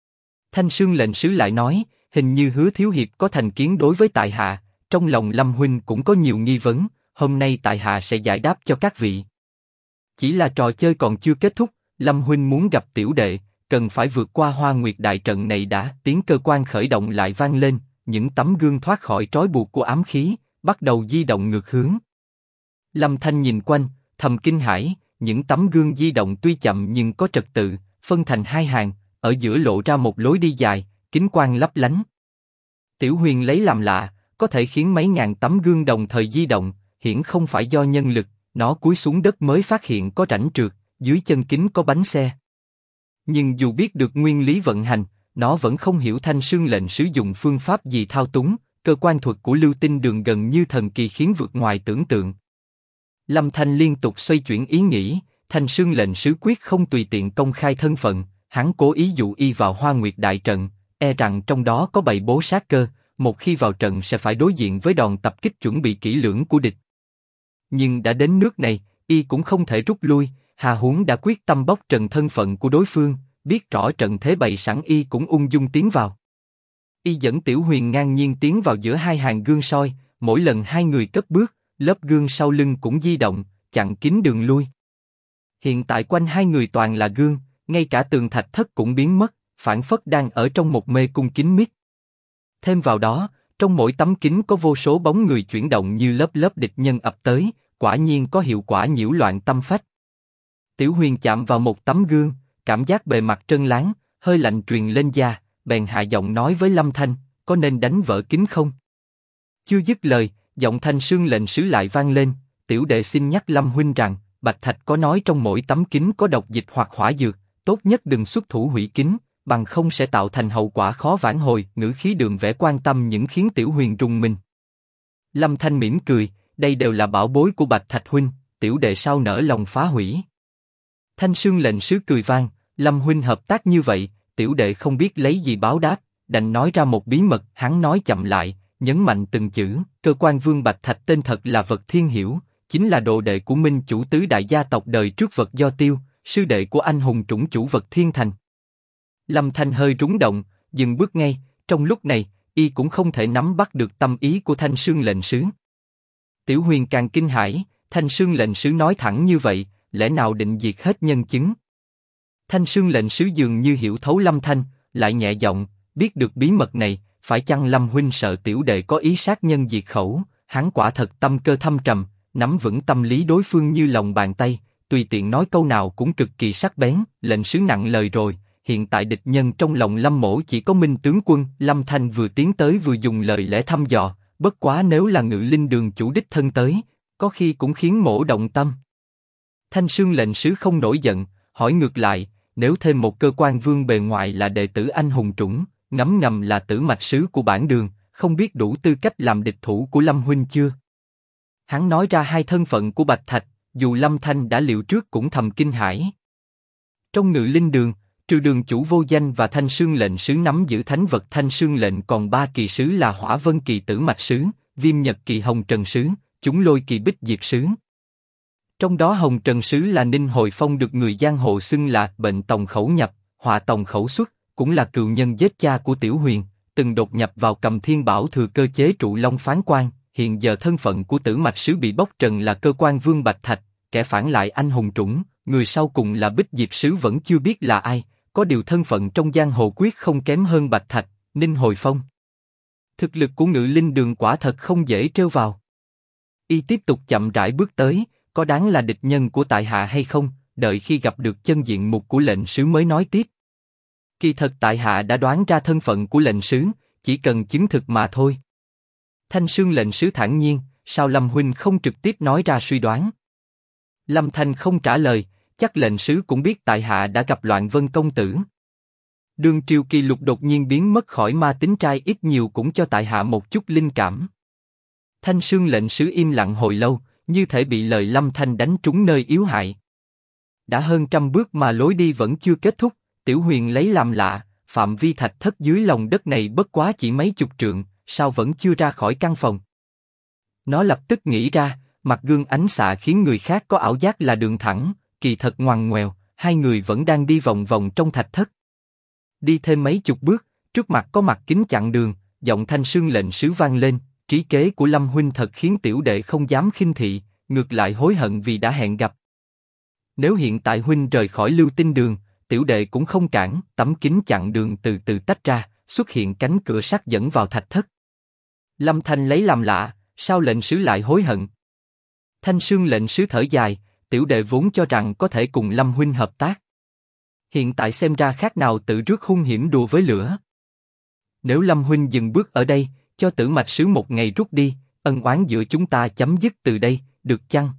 Thanh Sương lệnh sứ lại nói: hình như Hứa thiếu hiệp có thành kiến đối với tại hạ, trong lòng Lâm huynh cũng có nhiều nghi vấn, hôm nay tại hạ sẽ giải đáp cho các vị. Chỉ là trò chơi còn chưa kết thúc, Lâm huynh muốn gặp tiểu đệ, cần phải vượt qua Hoa Nguyệt đại trận này đã. Tiếng cơ quan khởi động lại vang lên, những tấm gương thoát khỏi trói buộc của ám khí, bắt đầu di động ngược hướng. Lâm Thanh nhìn quanh, thầm kinh hãi, những tấm gương di động tuy chậm nhưng có trật tự, phân thành hai hàng, ở giữa lộ ra một lối đi dài, kính quang lấp lánh. Tiểu Huyền lấy làm lạ, có thể khiến mấy ngàn tấm gương đồng thời di động, hiển không phải do nhân lực. Nó cúi xuống đất mới phát hiện có rãnh trượt, dưới chân kính có bánh xe. Nhưng dù biết được nguyên lý vận hành, nó vẫn không hiểu Thanh Sương lệnh sử dụng phương pháp gì thao túng. Cơ quan thuật của Lưu Tinh Đường gần như thần kỳ khiến vượt ngoài tưởng tượng. Lâm Thanh liên tục xoay chuyển ý nghĩ, Thanh Sương lệnh sứ quyết không tùy tiện công khai thân phận, hắn cố ý dụ y vào Hoa Nguyệt đại trận, e rằng trong đó có bày bố sát cơ, một khi vào trận sẽ phải đối diện với đòn tập kích chuẩn bị kỹ lưỡng của địch. Nhưng đã đến nước này, y cũng không thể rút lui, hà huống đã quyết tâm bóc trần thân phận của đối phương, biết rõ trận thế bày sẵn y cũng ung dung tiến vào. Y dẫn Tiểu Huyền ngang nhiên tiến vào giữa hai hàng gương soi, mỗi lần hai người cất bước, lớp gương sau lưng cũng di động, chặn kín đường lui. Hiện tại quanh hai người toàn là gương, ngay cả tường thạch thất cũng biến mất, phảng phất đang ở trong một mê cung kín mít. Thêm vào đó, trong mỗi tấm kính có vô số bóng người chuyển động như lớp lớp địch nhân ập tới, quả nhiên có hiệu quả nhiễu loạn tâm phách. Tiểu Huyền chạm vào một tấm gương, cảm giác bề mặt trơn láng, hơi lạnh truyền lên da, bèn hạ giọng nói với Lâm Thanh: có nên đánh vỡ kính không? Chưa dứt lời, giọng Thanh Sương lệnh sứ lại vang lên: tiểu đệ xin nhắc Lâm huynh rằng, Bạch Thạch có nói trong mỗi tấm kính có độc dịch hoặc hỏa dược, tốt nhất đừng xuất thủ hủy kính, bằng không sẽ tạo thành hậu quả khó vãn hồi. Ngữ khí Đường vẻ quan tâm những khiến Tiểu Huyền rùng mình. Lâm Thanh mỉm cười: đây đều là bảo bối của Bạch Thạch huynh, tiểu đệ sao nỡ lòng phá hủy. Thanh Sương lệnh sứ cười vang: Lâm huynh hợp tác như vậy, tiểu đệ không biết lấy gì báo đáp, đành nói ra một bí mật. Hắn nói chậm lại, nhấn mạnh từng chữ: cơ quan vương Bạch Thạch tên thật là Vật Thiên Hiểu, chính là đồ đệ của Minh chủ tứ đại gia tộc đời trước Vật Do Tiêu, sư đệ của anh hùng chủng chủ Vật Thiên Thành. Lâm Thanh hơi rúng động, dừng bước ngay. Trong lúc này, y cũng không thể nắm bắt được tâm ý của Thanh Sương lệnh sứ. Tiểu Huyền càng kinh hãi, Thanh Sương lệnh sứ nói thẳng như vậy, lẽ nào định diệt hết nhân chứng? Thanh Sương lệnh sứ dường như hiểu thấu Lâm Thanh, lại nhẹ giọng: biết được bí mật này, phải chăng Lâm huynh sợ tiểu đệ có ý sát nhân diệt khẩu? Hắn quả thật tâm cơ thâm trầm, nắm vững tâm lý đối phương như lòng bàn tay, tùy tiện nói câu nào cũng cực kỳ sắc bén. Lệnh sứ nặng lời rồi, hiện tại địch nhân trong lòng Lâm mỗ chỉ có Minh tướng quân. Lâm Thanh vừa tiến tới vừa dùng lời lẽ thăm dò, bất quá nếu là Ngự Linh Đường chủ đích thân tới, có khi cũng khiến mỗ động tâm. Thanh Sương lệnh sứ không nổi giận, hỏi ngược lại, nếu thêm một cơ quan vương bề ngoài là đệ tử anh hùng trũng, ngấm ngầm là tử mạch sứ của bản đường, không biết đủ tư cách làm địch thủ của Lâm huynh chưa? Hắn nói ra hai thân phận của Bạch Thạch, dù Lâm Thanh đã liệu trước cũng thầm kinh hãi. Trong Ngự Linh Đường, trừ đường chủ vô danh và Thanh Sương lệnh sứ nắm giữ thánh vật Thanh Sương lệnh, còn ba kỳ sứ là Hỏa Vân kỳ tử mạch sứ, Viêm Nhật kỳ hồng trần sứ, Chúng Lôi kỳ bích diệp sứ. Trong đó hồng trần sứ là Ninh Hồi Phong, được người giang hồ xưng là bệnh tòng khẩu nhập, họa tòng khẩu xuất, cũng là cừu nhân giết cha của Tiểu Huyền, từng đột nhập vào Cầm Thiên Bảo thừa cơ chế trụ Long phán quan. Hiện giờ thân phận của tử mạch sứ bị bóc trần là cơ quan vương Bạch Thạch, kẻ phản lại anh hùng trũng. Người sau cùng là bích diệp sứ vẫn chưa biết là ai, có điều thân phận trong giang hồ quyết không kém hơn Bạch Thạch, Ninh Hồi Phong. Thực lực của Ngự Linh Đường quả thật không dễ trêu vào. Y tiếp tục chậm rãi bước tới, có đáng là địch nhân của tại hạ hay không, đợi khi gặp được chân diện mục của lệnh sứ mới nói tiếp. Kỳ thật tại hạ đã đoán ra thân phận của lệnh sứ, chỉ cần chứng thực mà thôi. Thanh Sương lệnh sứ thản nhiên, sao Lâm huynh không trực tiếp nói ra suy đoán? Lâm Thanh không trả lời, chắc lệnh sứ cũng biết tại hạ đã gặp Loạn Vân công tử. Đường Triều Kỳ Lục đột nhiên biến mất khỏi ma tính trai ít nhiều cũng cho tại hạ một chút linh cảm. Thanh Sương lệnh sứ im lặng hồi lâu, như thể bị lời Lâm Thanh đánh trúng nơi yếu hại. Đã hơn 100 bước mà lối đi vẫn chưa kết thúc, Tiểu Huyền lấy làm lạ, phạm vi thạch thất dưới lòng đất này bất quá chỉ mấy chục trượng, sao vẫn chưa ra khỏi căn phòng? Nó lập tức nghĩ ra, mặt gương ánh xạ khiến người khác có ảo giác là đường thẳng, kỳ thật ngoằn ngoèo, hai người vẫn đang đi vòng vòng trong thạch thất. Đi thêm mấy chục bước, trước mặt có mặt kính chặn đường, giọng Thanh Sương lệnh sứ vang lên, trí kế của Lâm huynh thật khiến tiểu đệ không dám khinh thị, ngược lại hối hận vì đã hẹn gặp. Nếu hiện tại huynh rời khỏi Lưu Tinh Đường, tiểu đệ cũng không cản. Tấm kính chặn đường từ từ tách ra, xuất hiện cánh cửa sắt dẫn vào thạch thất. Lâm Thanh lấy làm lạ, sao lệnh sứ lại hối hận? Thanh Sương lệnh sứ thở dài, tiểu đệ vốn cho rằng có thể cùng Lâm huynh hợp tác. Hiện tại xem ra khác nào tự rước hung hiểm đùa với lửa. Nếu Lâm huynh dừng bước ở đây, cho tử mạch sứ một ngày rút đi, ân oán giữa chúng ta chấm dứt từ đây, được chăng?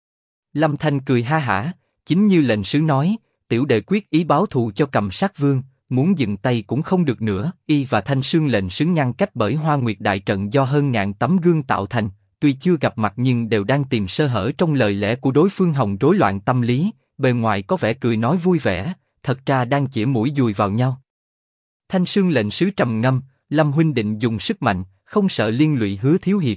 Lâm Thanh cười ha hả, chính như lệnh sứ nói, tiểu đệ quyết ý báo thù cho Cầm Sát Vương, muốn dừng tay cũng không được nữa. Y và Thanh Sương lệnh sứ ngăn cách bởi Hoa Nguyệt đại trận do hơn ngàn tấm gương tạo thành, tuy chưa gặp mặt nhưng đều đang tìm sơ hở trong lời lẽ của đối phương hòng rối loạn tâm lý, bề ngoài có vẻ cười nói vui vẻ, thật ra đang chĩa mũi dùi vào nhau. Thanh Sương lệnh sứ trầm ngâm, Lâm huynh định dùng sức mạnh, không sợ liên lụy Hứa thiếu hiệp?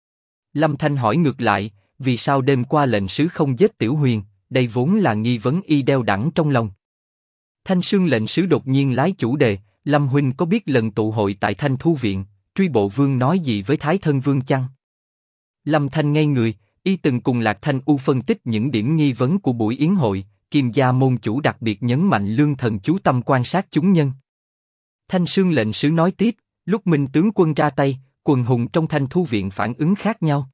Lâm Thanh hỏi ngược lại, vì sao đêm qua lệnh sứ không giết Tiểu Huyền? Đây vốn là nghi vấn y đeo đẳng trong lòng. Thanh Sương lệnh sứ đột nhiên lái chủ đề, Lâm huynh có biết lần tụ hội tại Thanh Thu viện, Truy Bộ Vương nói gì với Thái Thân Vương chăng? Lâm Thanh ngây người, y từng cùng Lạc Thanh U phân tích những điểm nghi vấn của buổi yến hội, Kim gia môn chủ đặc biệt nhấn mạnh lương thần chú tâm quan sát chúng nhân. Thanh Sương lệnh sứ nói tiếp, lúc Minh tướng quân ra tay, quần hùng trong Thanh Thu viện phản ứng khác nhau.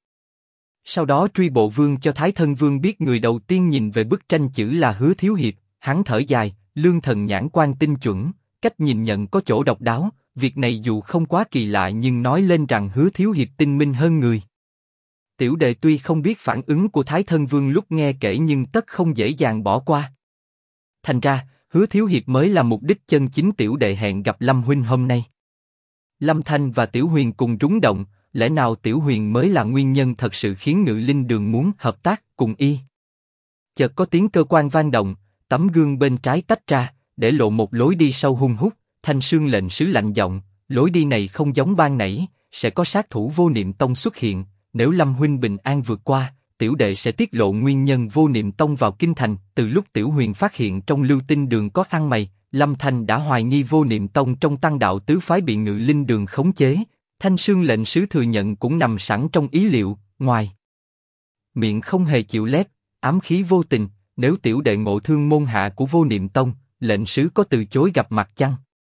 Sau đó Truy Bộ Vương cho Thái Thân Vương biết người đầu tiên nhìn về bức tranh chữ là Hứa thiếu hiệp, hắn thở dài, lương thần nhãn quan tinh chuẩn, cách nhìn nhận có chỗ độc đáo, việc này dù không quá kỳ lạ nhưng nói lên rằng Hứa thiếu hiệp tinh minh hơn người. Tiểu đệ tuy không biết phản ứng của Thái Thân Vương lúc nghe kể nhưng tất không dễ dàng bỏ qua. Thành ra, Hứa thiếu hiệp mới là mục đích chân chính tiểu đệ hẹn gặp Lâm huynh hôm nay. Lâm Thanh và Tiểu Huyền cùng rúng động, lẽ nào Tiểu Huyền mới là nguyên nhân thật sự khiến Ngự Linh Đường muốn hợp tác cùng y? Chợt có tiếng cơ quan vang động, tấm gương bên trái tách ra, để lộ một lối đi sâu hun hút. Thanh Sương lệnh sứ lạnh giọng, lối đi này không giống ban nãy, sẽ có sát thủ Vô Niệm Tông xuất hiện. Nếu Lâm huynh bình an vượt qua, tiểu đệ sẽ tiết lộ nguyên nhân Vô Niệm Tông vào kinh thành. Từ lúc Tiểu Huyền phát hiện trong Lưu Tinh Đường có ăn mày, Lâm Thanh đã hoài nghi Vô Niệm Tông trong Tăng Đạo tứ phái bị Ngự Linh Đường khống chế. Thanh Sương lệnh sứ thừa nhận cũng nằm sẵn trong ý liệu, ngoài miệng không hề chịu lép, ám khí vô tình. Nếu tiểu đệ ngộ thương môn hạ của Vô Niệm Tông, lệnh sứ có từ chối gặp mặt chăng?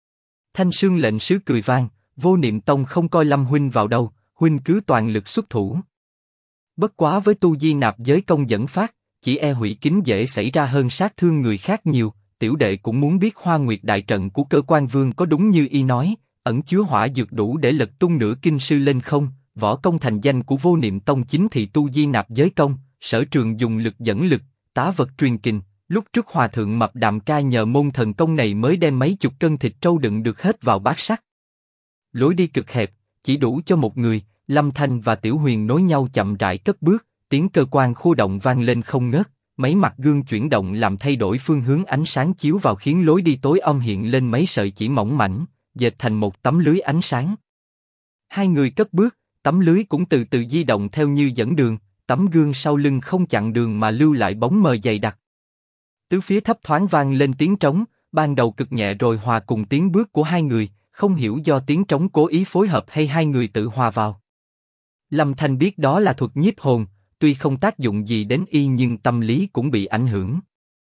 Thanh Sương lệnh sứ cười vang, Vô Niệm Tông không coi Lâm huynh vào đâu, huynh cứ toàn lực xuất thủ. Bất quá với tu di nạp giới công dẫn phát, chỉ e hủy kính dễ xảy ra hơn sát thương người khác nhiều. Tiểu đệ cũng muốn biết Hoa Nguyệt đại trận của Cơ Quan Vương có đúng như y nói, ẩn chứa hỏa dược đủ để lật tung nửa kinh sư lên không. Võ công thành danh của Vô Niệm Tông chính thị tu di nạp giới công, sở trường dùng lực dẫn lực, tá vật truyền kình. Lúc trước hòa thượng Mập Đàm Ca nhờ môn thần công này mới đem mấy chục cân thịt trâu đựng được hết vào bát sắt. Lối đi cực hẹp, chỉ đủ cho một người. Lâm Thanh và Tiểu Huyền nối nhau chậm rãi cất bước, tiếng cơ quan khu động vang lên không ngớt. Mấy mặt gương chuyển động làm thay đổi phương hướng ánh sáng chiếu vào khiến lối đi tối om hiện lên mấy sợi chỉ mỏng mảnh, dệt thành một tấm lưới ánh sáng. Hai người cất bước, tấm lưới cũng từ từ di động theo như dẫn đường. Tấm gương sau lưng không chặn đường mà lưu lại bóng mờ dày đặc. Tứ phía thấp thoáng vang lên tiếng trống, ban đầu cực nhẹ rồi hòa cùng tiếng bước của hai người, không hiểu do tiếng trống cố ý phối hợp hay hai người tự hòa vào. Lâm Thanh biết đó là thuật nhiếp hồn, tuy không tác dụng gì đến y nhưng tâm lý cũng bị ảnh hưởng.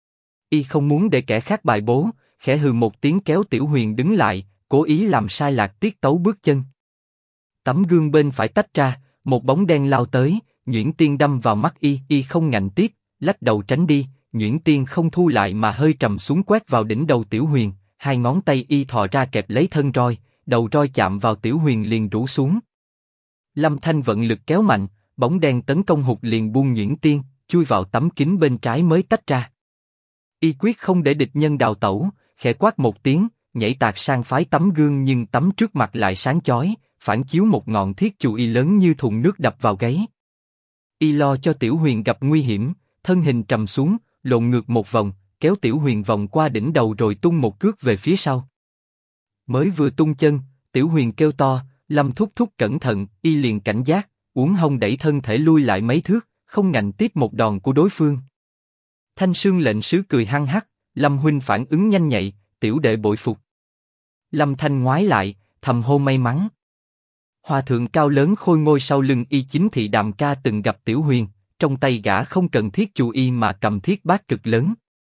Y không muốn để kẻ khác bài bố, khẽ hừ một tiếng kéo Tiểu Huyền đứng lại, cố ý làm sai lạc tiết tấu bước chân. Tấm gương bên phải tách ra, một bóng đen lao tới, nhuyễn tiên đâm vào mắt y không ngạnh tiếp, lách đầu tránh đi. Nhuyễn tiên không thu lại mà hơi trầm xuống quét vào đỉnh đầu Tiểu Huyền, hai ngón tay y thò ra kẹp lấy thân roi, đầu roi chạm vào Tiểu Huyền liền rũ xuống. Lâm Thanh vận lực kéo mạnh, bóng đen tấn công hụt liền buông nhuyễn tiên, chui vào tấm kính bên trái mới tách ra. Y quyết không để địch nhân đào tẩu, khẽ quát một tiếng, nhảy tạt sang phái tấm gương nhưng tấm trước mặt lại sáng chói, phản chiếu một ngọn thiết chù y lớn như thùng nước đập vào gáy. Y lo cho Tiểu Huyền gặp nguy hiểm, thân hình trầm xuống, lộn ngược một vòng, kéo Tiểu Huyền vòng qua đỉnh đầu rồi tung một cước về phía sau. Mới vừa tung chân, Tiểu Huyền kêu to, Lâm thúc thúc cẩn thận, y liền cảnh giác, uốn hông đẩy thân thể lui lại mấy thước, không ngạnh tiếp một đòn của đối phương. Thanh Sương lệnh sứ cười hăng hắc, Lâm huynh phản ứng nhanh nhạy, tiểu đệ bội phục. Lâm Thanh ngoái lại, thầm hô may mắn. Hòa thượng cao lớn khôi ngôi sau lưng y chính thị Đàm Ca từng gặp Tiểu Huyền, trong tay gã không cần thiết chù y mà cầm thiết bát cực lớn.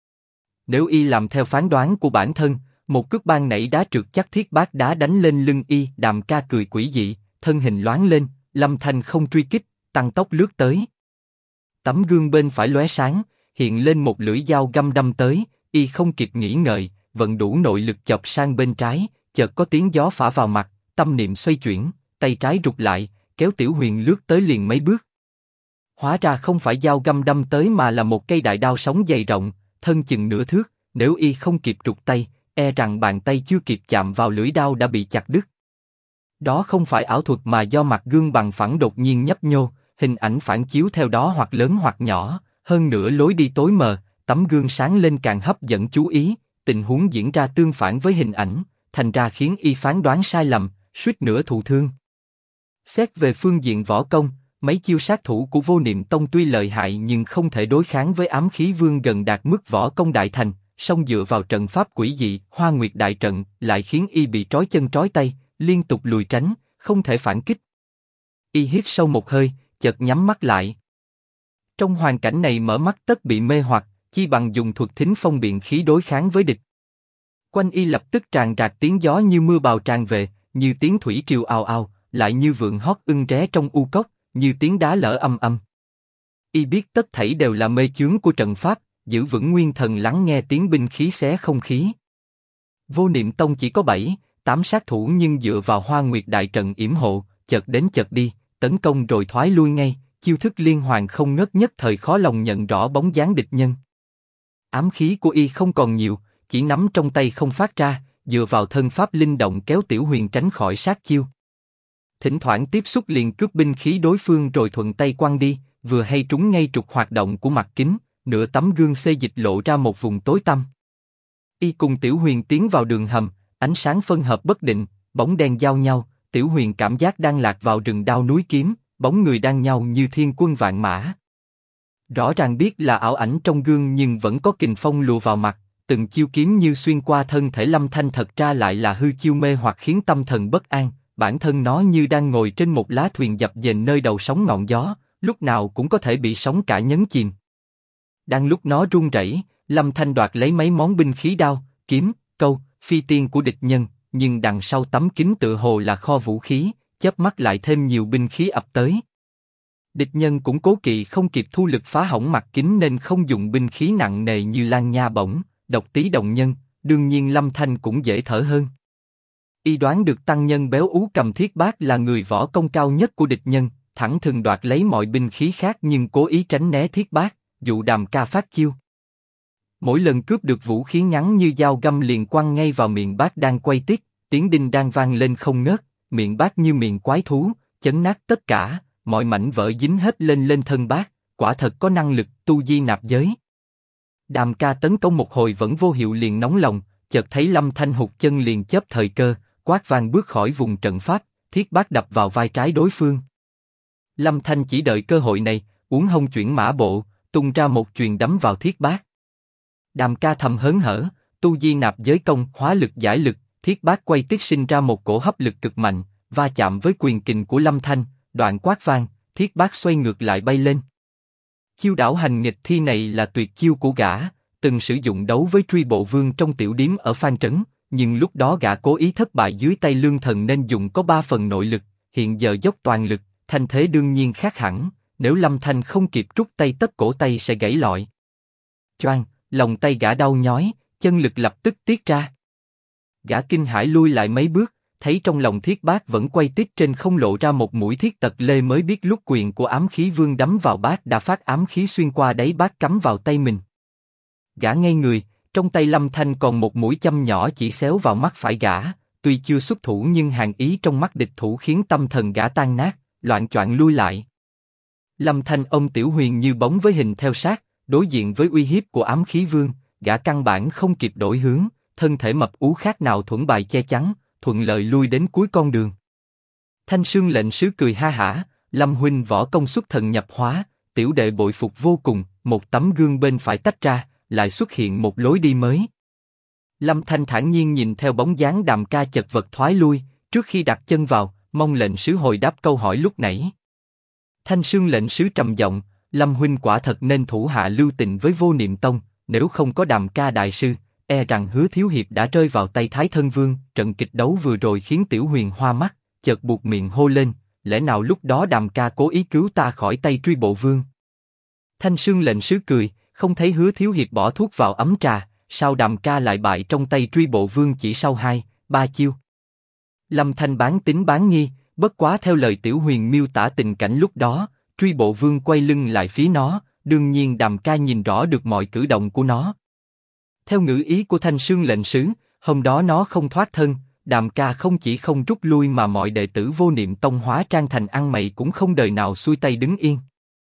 Nếu y làm theo phán đoán của bản thân, một cước ban nảy đá trượt chắc thiết bát đá đánh lên lưng y. Đàm Ca cười quỷ dị, thân hình loáng lên, Lâm Thanh không truy kích, tăng tốc lướt tới. Tấm gương bên phải lóe sáng, hiện lên một lưỡi dao găm đâm tới, y không kịp nghĩ ngợi, vận đủ nội lực chọc sang bên trái, chợt có tiếng gió phả vào mặt, tâm niệm xoay chuyển, tay trái rụt lại, kéo Tiểu Huyền lướt tới liền mấy bước. Hóa ra không phải dao găm đâm tới mà là một cây đại đao sống dày rộng, thân chừng nửa thước, nếu y không kịp rụt tay, e rằng bàn tay chưa kịp chạm vào lưỡi đao đã bị chặt đứt. Đó không phải ảo thuật mà do mặt gương bằng phẳng đột nhiên nhấp nhô, hình ảnh phản chiếu theo đó hoặc lớn hoặc nhỏ, hơn nữa lối đi tối mờ, tấm gương sáng lên càng hấp dẫn chú ý, tình huống diễn ra tương phản với hình ảnh, thành ra khiến y phán đoán sai lầm, suýt nữa thụ thương. Xét về phương diện võ công, mấy chiêu sát thủ của Vô Niệm Tông tuy lợi hại nhưng không thể đối kháng với Ám Khí Vương gần đạt mức võ công đại thành, song dựa vào trận pháp quỷ dị, Hoa Nguyệt đại trận, lại khiến y bị trói chân trói tay, liên tục lùi tránh, không thể phản kích. Y hít sâu một hơi, chợt nhắm mắt lại. Trong hoàn cảnh này mở mắt tất bị mê hoặc, chi bằng dùng thuật thính phong biện khí đối kháng với địch. Quanh y lập tức tràn trạc tiếng gió như mưa bào tràn về, như tiếng thủy triều ào ào, lại như vượn hót ưng ré trong u cốc, như tiếng đá lở âm âm. Y biết tất thảy đều là mê chướng của trận pháp, giữ vững nguyên thần lắng nghe tiếng binh khí xé không khí. Vô Niệm Tông chỉ có 7-8 sát thủ nhưng dựa vào Hoa Nguyệt đại trận yểm hộ, chợt đến chợt đi, tấn công rồi thoái lui ngay, chiêu thức liên hoàn không ngớt nhất thời khó lòng nhận rõ bóng dáng địch nhân. Ám khí của y không còn nhiều, chỉ nắm trong tay không phát ra, dựa vào thân pháp linh động kéo Tiểu Huyền tránh khỏi sát chiêu. Thỉnh thoảng tiếp xúc liền cướp binh khí đối phương rồi thuận tay quăng đi, vừa hay trúng ngay trục hoạt động của mặt kính, nửa tấm gương xê dịch lộ ra một vùng tối tăm. Y cùng Tiểu Huyền tiến vào đường hầm, ánh sáng phân hợp bất định, bóng đen giao nhau, Tiểu Huyền cảm giác đang lạc vào rừng đao núi kiếm, bóng người đang nhau như thiên quân vạn mã. Rõ ràng biết là ảo ảnh trong gương nhưng vẫn có kình phong lùa vào mặt, từng chiêu kiếm như xuyên qua thân thể Lâm Thanh thật ra lại là hư chiêu mê hoặc khiến tâm thần bất an, bản thân nó như đang ngồi trên một lá thuyền dập dềnh nơi đầu sóng ngọn gió, lúc nào cũng có thể bị sóng cả nhấn chìm. Đang lúc nó run rẩy, Lâm Thanh đoạt lấy mấy món binh khí đao, kiếm, câu, phi tiên của địch nhân, nhưng đằng sau tấm kính tựa hồ là kho vũ khí, chớp mắt lại thêm nhiều binh khí ập tới. Địch nhân cũng cố kỵ không kịp thu lực phá hỏng mặt kính nên không dùng binh khí nặng nề như lan nha bổng, độc tý đồng nhân, đương nhiên Lâm Thanh cũng dễ thở hơn. Y đoán được tăng nhân béo ú cầm thiết bát là người võ công cao nhất của địch nhân, thẳng thừng đoạt lấy mọi binh khí khác nhưng cố ý tránh né thiết bát, dụ Đàm Ca phát chiêu. Mỗi lần cướp được vũ khí ngắn như dao găm liền quăng ngay vào miệng bát đang quay tít, tiếng đinh đang vang lên không ngớt, miệng bát như miệng quái thú, chấn nát tất cả, mọi mảnh vỡ dính hết lên thân bát, quả thật có năng lực tu di nạp giới. Đàm Ca tấn công một hồi vẫn vô hiệu liền nóng lòng, chợt thấy Lâm Thanh hụt chân liền chớp thời cơ, quát vang bước khỏi vùng trận pháp, thiết bát đập vào vai trái đối phương. Lâm Thanh chỉ đợi cơ hội này, uốn hông chuyển mã bộ, tung ra một chuyền đấm vào thiết bát. Đàm Ca thầm hớn hở, tu di nạp giới công, hóa lực giải lực, thiết bát quay tiết sinh ra một cổ hấp lực cực mạnh, va chạm với quyền kình của Lâm Thanh, đoạn quát vang, thiết bát xoay ngược lại bay lên. Chiêu đảo hành nghịch thi này là tuyệt chiêu của gã, từng sử dụng đấu với Truy Bộ Vương trong tiểu điếm ở Phan Trấn, nhưng lúc đó gã cố ý thất bại dưới tay Lương Thần nên dùng có 3 phần nội lực, hiện giờ dốc toàn lực, thanh thế đương nhiên khác hẳn, nếu Lâm Thanh không kịp rút tay tất cổ tay sẽ gãy lọi. Choang, lòng tay gã đau nhói, chân lực lập tức tiết ra. Gã kinh hãi lui lại mấy bước, thấy trong lòng thiết bát vẫn quay tít trên không lộ ra một mũi thiết tật lê mới biết lúc quyền của ám khí vương đấm vào bát đã phát ám khí xuyên qua đáy bát cắm vào tay mình. Gã ngây người, trong tay Lâm Thanh còn một mũi châm nhỏ chỉ xéo vào mắt phải gã, tuy chưa xuất thủ nhưng hàn ý trong mắt địch thủ khiến tâm thần gã tan nát, loạng choạng lui lại. Lâm Thanh ôm Tiểu Huyền như bóng với hình theo sát, đối diện với uy hiếp của ám khí vương, gã căn bản không kịp đổi hướng, thân thể mập ú khác nào thuẫn bài che chắn, thuận lợi lui đến cuối con đường. Thanh Sương lệnh sứ cười ha hả, Lâm huynh võ công xuất thần nhập hóa, tiểu đệ bội phục vô cùng. Một tấm gương bên phải tách ra, lại xuất hiện một lối đi mới. Lâm Thanh thản nhiên nhìn theo bóng dáng Đàm Ca chật vật thoái lui, trước khi đặt chân vào, mong lệnh sứ hồi đáp câu hỏi lúc nãy. Thanh Sương lệnh sứ trầm giọng, Lâm huynh quả thật nên thủ hạ lưu tình với Vô Niệm Tông, nếu không có Đàm Ca đại sư, e rằng Hứa thiếu hiệp đã rơi vào tay Thái Thân Vương. Trận kịch đấu vừa rồi khiến Tiểu Huyền hoa mắt, chợt buột miệng hô lên, lẽ nào lúc đó Đàm Ca cố ý cứu ta khỏi tay Truy Bộ Vương? Thanh Sương lệnh sứ cười, không thấy Hứa thiếu hiệp bỏ thuốc vào ấm trà, sao Đàm Ca lại bại trong tay Truy Bộ Vương chỉ sau 2-3 chiêu? Lâm Thanh bán tín bán nghi, bất quá theo lời Tiểu Huyền miêu tả tình cảnh lúc đó, Truy Bộ Vương quay lưng lại phía nó, đương nhiên Đàm Ca nhìn rõ được mọi cử động của nó. Theo ngữ ý của Thanh Sương lệnh sứ, hôm đó nó không thoát thân, Đàm Ca không chỉ không rút lui mà mọi đệ tử Vô Niệm Tông hóa trang thành ăn mày cũng không đời nào xuôi tay đứng yên.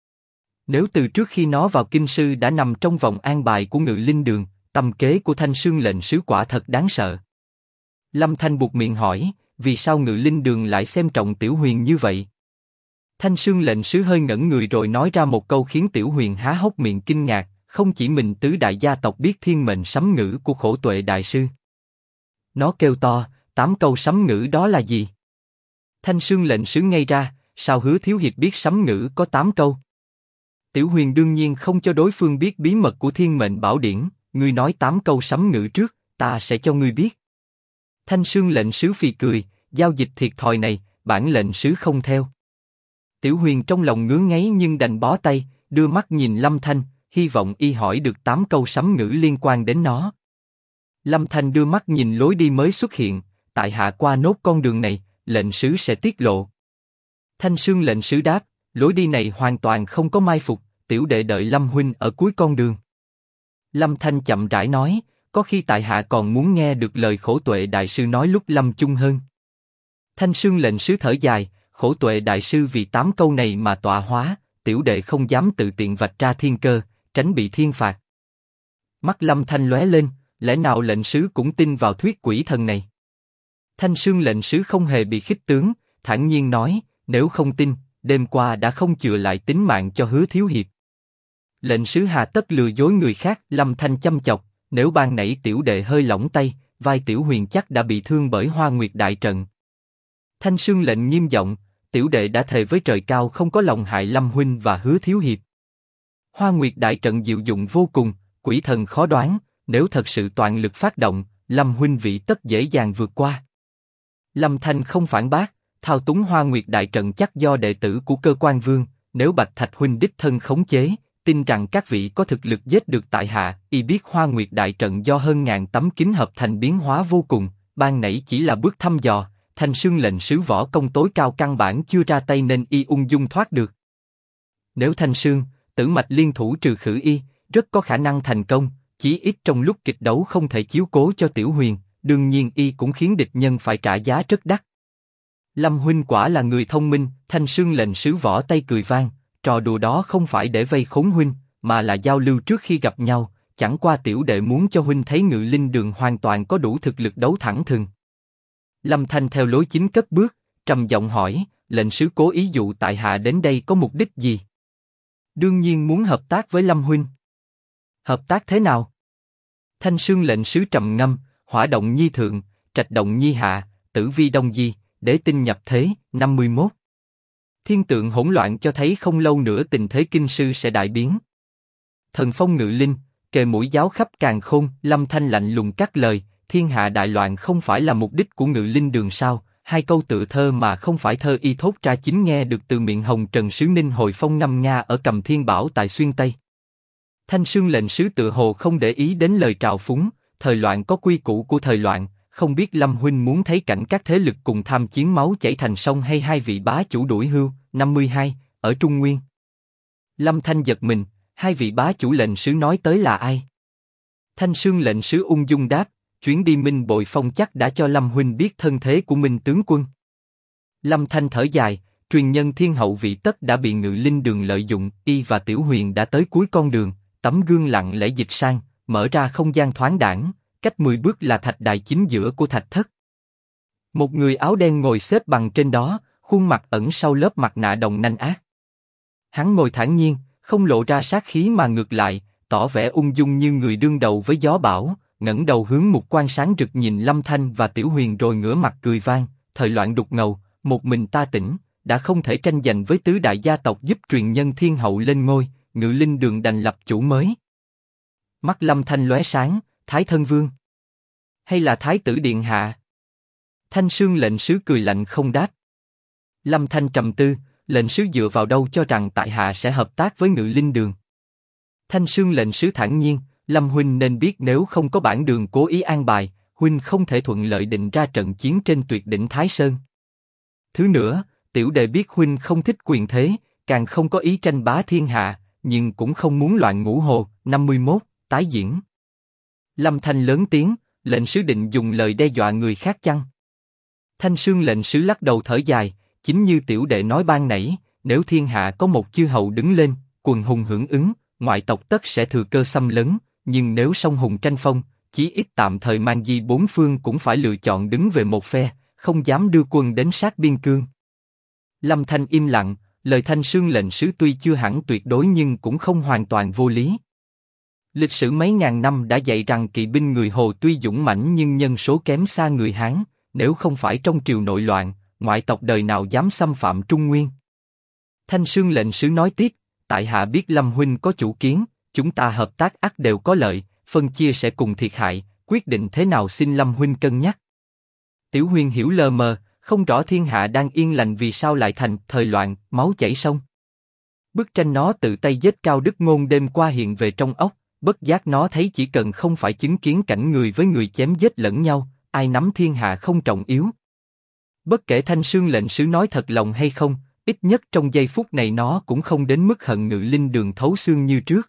Nếu từ trước khi nó vào kinh sư đã nằm trong vòng an bài của Ngự Linh Đường, tâm kế của Thanh Sương lệnh sứ quả thật đáng sợ. Lâm Thanh buột miệng hỏi, vì sao Ngự Linh Đường lại xem trọng Tiểu Huyền như vậy? Thanh Sương lệnh sứ hơi ngẩn người rồi nói ra một câu khiến Tiểu Huyền há hốc miệng kinh ngạc, không chỉ mình tứ đại gia tộc biết thiên mệnh sấm ngữ của Khổ Tuệ đại sư. Nó kêu to, 8 câu sấm ngữ đó là gì? Thanh Sương lệnh sứ ngây ra, sao Hứa thiếu hiệp biết sấm ngữ có 8 câu? Tiểu Huyền đương nhiên không cho đối phương biết bí mật của thiên mệnh bảo điển, ngươi nói 8 câu sấm ngữ trước, ta sẽ cho ngươi biết. Thanh Sương lệnh sứ phì cười, giao dịch thiệt thòi này, bản lệnh sứ không theo. Tiểu Huyền trong lòng ngứa ngáy nhưng đành bó tay, đưa mắt nhìn Lâm Thanh, hy vọng y hỏi được 8 câu sấm ngữ liên quan đến nó. Lâm Thanh đưa mắt nhìn lối đi mới xuất hiện, tại hạ qua nốt con đường này, lệnh sứ sẽ tiết lộ. Thanh Sương lệnh sứ đáp, lối đi này hoàn toàn không có mai phục, tiểu đệ đợi Lâm huynh ở cuối con đường. Lâm Thanh chậm rãi nói, có khi tại hạ còn muốn nghe được lời Khổ Tuệ đại sư nói lúc lâm chung hơn. Thanh Sương lệnh sứ thở dài, Khổ Tuệ đại sư vì 8 câu này mà tọa hóa, tiểu đệ không dám tự tiện vạch ra thiên cơ, tránh bị thiên phạt. Mắt Lâm Thanh lóe lên, lẽ nào lệnh sứ cũng tin vào thuyết quỷ thần này? Thanh Sương lệnh sứ không hề bị khích tướng, thản nhiên nói, nếu không tin, đêm qua đã không chừa lại tính mạng cho Hứa thiếu hiệp. Lệnh sứ hà tất lừa dối người khác? Lâm Thanh châm chọc, nếu ban nãy tiểu đệ hơi lỏng tay, vai Tiểu Huyền chắc đã bị thương bởi Hoa Nguyệt đại trận. Thanh Sương lệnh nghiêm giọng, tiểu đệ đã thề với trời cao không có lòng hại Lâm huynh và Hứa thiếu hiệp. Hoa Nguyệt đại trận diệu dụng vô cùng, quỷ thần khó đoán, nếu thật sự toàn lực phát động, Lâm huynh vị tất dễ dàng vượt qua. Lâm Thanh không phản bác, thao túng Hoa Nguyệt đại trận chắc do đệ tử của Cơ Quan Vương, Nếu Bạch Thạch huynh đích thân khống chế, tin rằng các vị có thực lực giết được tại hạ. Y biết Hoa Nguyệt đại trận do hơn ngàn tấm kính hợp thành biến hóa vô cùng, ban nãy chỉ là bước thăm dò. Thanh Sương lệnh sứ võ công tối cao căn bản chưa ra tay nên y ung dung thoát được. Nếu Thanh Sương, Tử Mạch liên thủ trừ khử y, rất có khả năng thành công, chí ít trong lúc kịch đấu không thể chiếu cố cho Tiểu Huyền, đương nhiên y cũng khiến địch nhân phải trả giá rất đắt. Lâm huynh quả là người thông minh. Thanh Sương lệnh sứ võ tay cười vang, trò đùa đó không phải để vây khốn huynh, mà là giao lưu trước khi gặp nhau, chẳng qua tiểu đệ muốn cho huynh thấy Ngự Linh Đường hoàn toàn có đủ thực lực đấu thẳng thừng. Lâm Thanh theo lối chính cất bước, trầm giọng hỏi, lệnh sứ cố ý dụ tại hạ đến đây có mục đích gì? Đương nhiên muốn hợp tác với Lâm huynh. Hợp tác thế nào? Thanh Sương lệnh sứ trầm ngâm, hỏa động nhi thượng, trạch động nhi hạ, tử vi đông di, đế tinh nhập thế. 51. Thiên tượng hỗn loạn cho thấy không lâu nữa tình thế kinh sư sẽ đại biến. Thần phong ngự linh, kề mũi giáo khắp càn khôn. Lâm Thanh lạnh lùng cắt lời, thiên hạ đại loạn không phải là mục đích của Ngự Linh Đường sao? Hai câu tựa thơ mà không phải thơ y thốt ra chính nghe được từ miệng Hồng Trần sứ Ninh hồi phong ngâm nga ở Cầm Thiên Bảo tại Xuyên Tây. Thanh Sương lệnh sứ tựa hồ không để ý đến lời trào phúng, thời loạn có quy củ của thời loạn, không biết Lâm huynh muốn thấy cảnh các thế lực cùng tham chiến máu chảy thành sông hay hai vị bá chủ đuổi hưu. 52. Ở Trung Nguyên. Lâm Thanh giật mình, hai vị bá chủ lệnh sứ nói tới là ai? Thanh Sương lệnh sứ ung dung đáp, chuyến đi Minh Bội Phong chắc đã cho Lâm huynh biết thân thế của Minh tướng quân. Lâm Thanh thở dài, truyền nhân thiên hậu vị tất đã bị Ngự Linh Đường lợi dụng, y và Tiểu Huyền đã tới cuối con đường, tấm gương lặng lẽ dịch sang, mở ra không gian thoáng đãng, cách 10 bước là thạch đài chính giữa của thạch thất. Một người áo đen ngồi xếp bằng trên đó, khuôn mặt ẩn sau lớp mặt nạ đồng nanh ác. Hắn ngồi thản nhiên, không lộ ra sát khí mà ngược lại, tỏ vẻ ung dung như người đương đầu với gió bão, ngẩng đầu hướng mục quan sáng rực nhìn Lâm Thanh và Tiểu Huyền rồi ngửa mặt cười vang, thời loạn đục ngầu, một mình ta tỉnh, đã không thể tranh giành với tứ đại gia tộc giúp truyền nhân thiên hậu lên ngôi, Ngự Linh Đường đành lập chủ mới. Mắt Lâm Thanh lóe sáng, Thái Thân Vương hay là Thái tử điện hạ? Thanh Sương lệnh sứ cười lạnh không đáp. Lâm Thanh trầm tư, lệnh sứ dựa vào đâu cho rằng tại hạ sẽ hợp tác với Ngự Linh Đường? Thanh Sương lệnh sứ thản nhiên, Lâm huynh nên biết nếu không có bản đường cố ý an bài, huynh không thể thuận lợi định ra trận chiến trên tuyệt đỉnh Thái Sơn. Thứ nữa, tiểu đệ biết huynh không thích quyền thế, càng không có ý tranh bá thiên hạ, nhưng cũng không muốn loạn ngũ hồ. 51. Tái diễn. Lâm Thanh lớn tiếng, lệnh sứ định dùng lời đe dọa người khác chăng? Thanh Sương lệnh sứ lắc đầu thở dài, chính như tiểu đệ nói ban nãy, nếu thiên hạ có một chư hầu đứng lên, quần hùng hưởng ứng, ngoại tộc tất sẽ thừa cơ xâm lấn, nhưng nếu song hùng tranh phong, chí ít tạm thời mang di bốn phương cũng phải lựa chọn đứng về một phe, không dám đưa quân đến sát biên cương. Lâm Thanh im lặng, lời Thanh Sương lệnh sứ tuy chưa hẳn tuyệt đối nhưng cũng không hoàn toàn vô lý. Lịch sử mấy ngàn năm đã dạy rằng kỵ binh người Hồ tuy dũng mãnh nhưng nhân số kém xa người Hán, nếu không phải trong triều nội loạn, ngoại tộc đời nào dám xâm phạm Trung Nguyên. Thanh Sương lệnh sứ nói tiếp, tại hạ biết Lâm huynh có chủ kiến, chúng ta hợp tác ắt đều có lợi, phân chia sẽ cùng thiệt hại, quyết định thế nào xin Lâm huynh cân nhắc. Tiểu Huyền hiểu lờ mờ, không rõ thiên hạ đang yên lành vì sao lại thành thời loạn, máu chảy sông. Bức tranh nó tự tay giết Cao Đức Ngôn đêm qua hiện về trong óc, bất giác nó thấy chỉ cần không phải chứng kiến cảnh người với người chém giết lẫn nhau, ai nắm thiên hạ không trọng yếu. Bất kể Thanh Sương lệnh sứ nói thật lòng hay không, ít nhất trong giây phút này nó cũng không đến mức hận Ngự Linh Đường thấu xương như trước.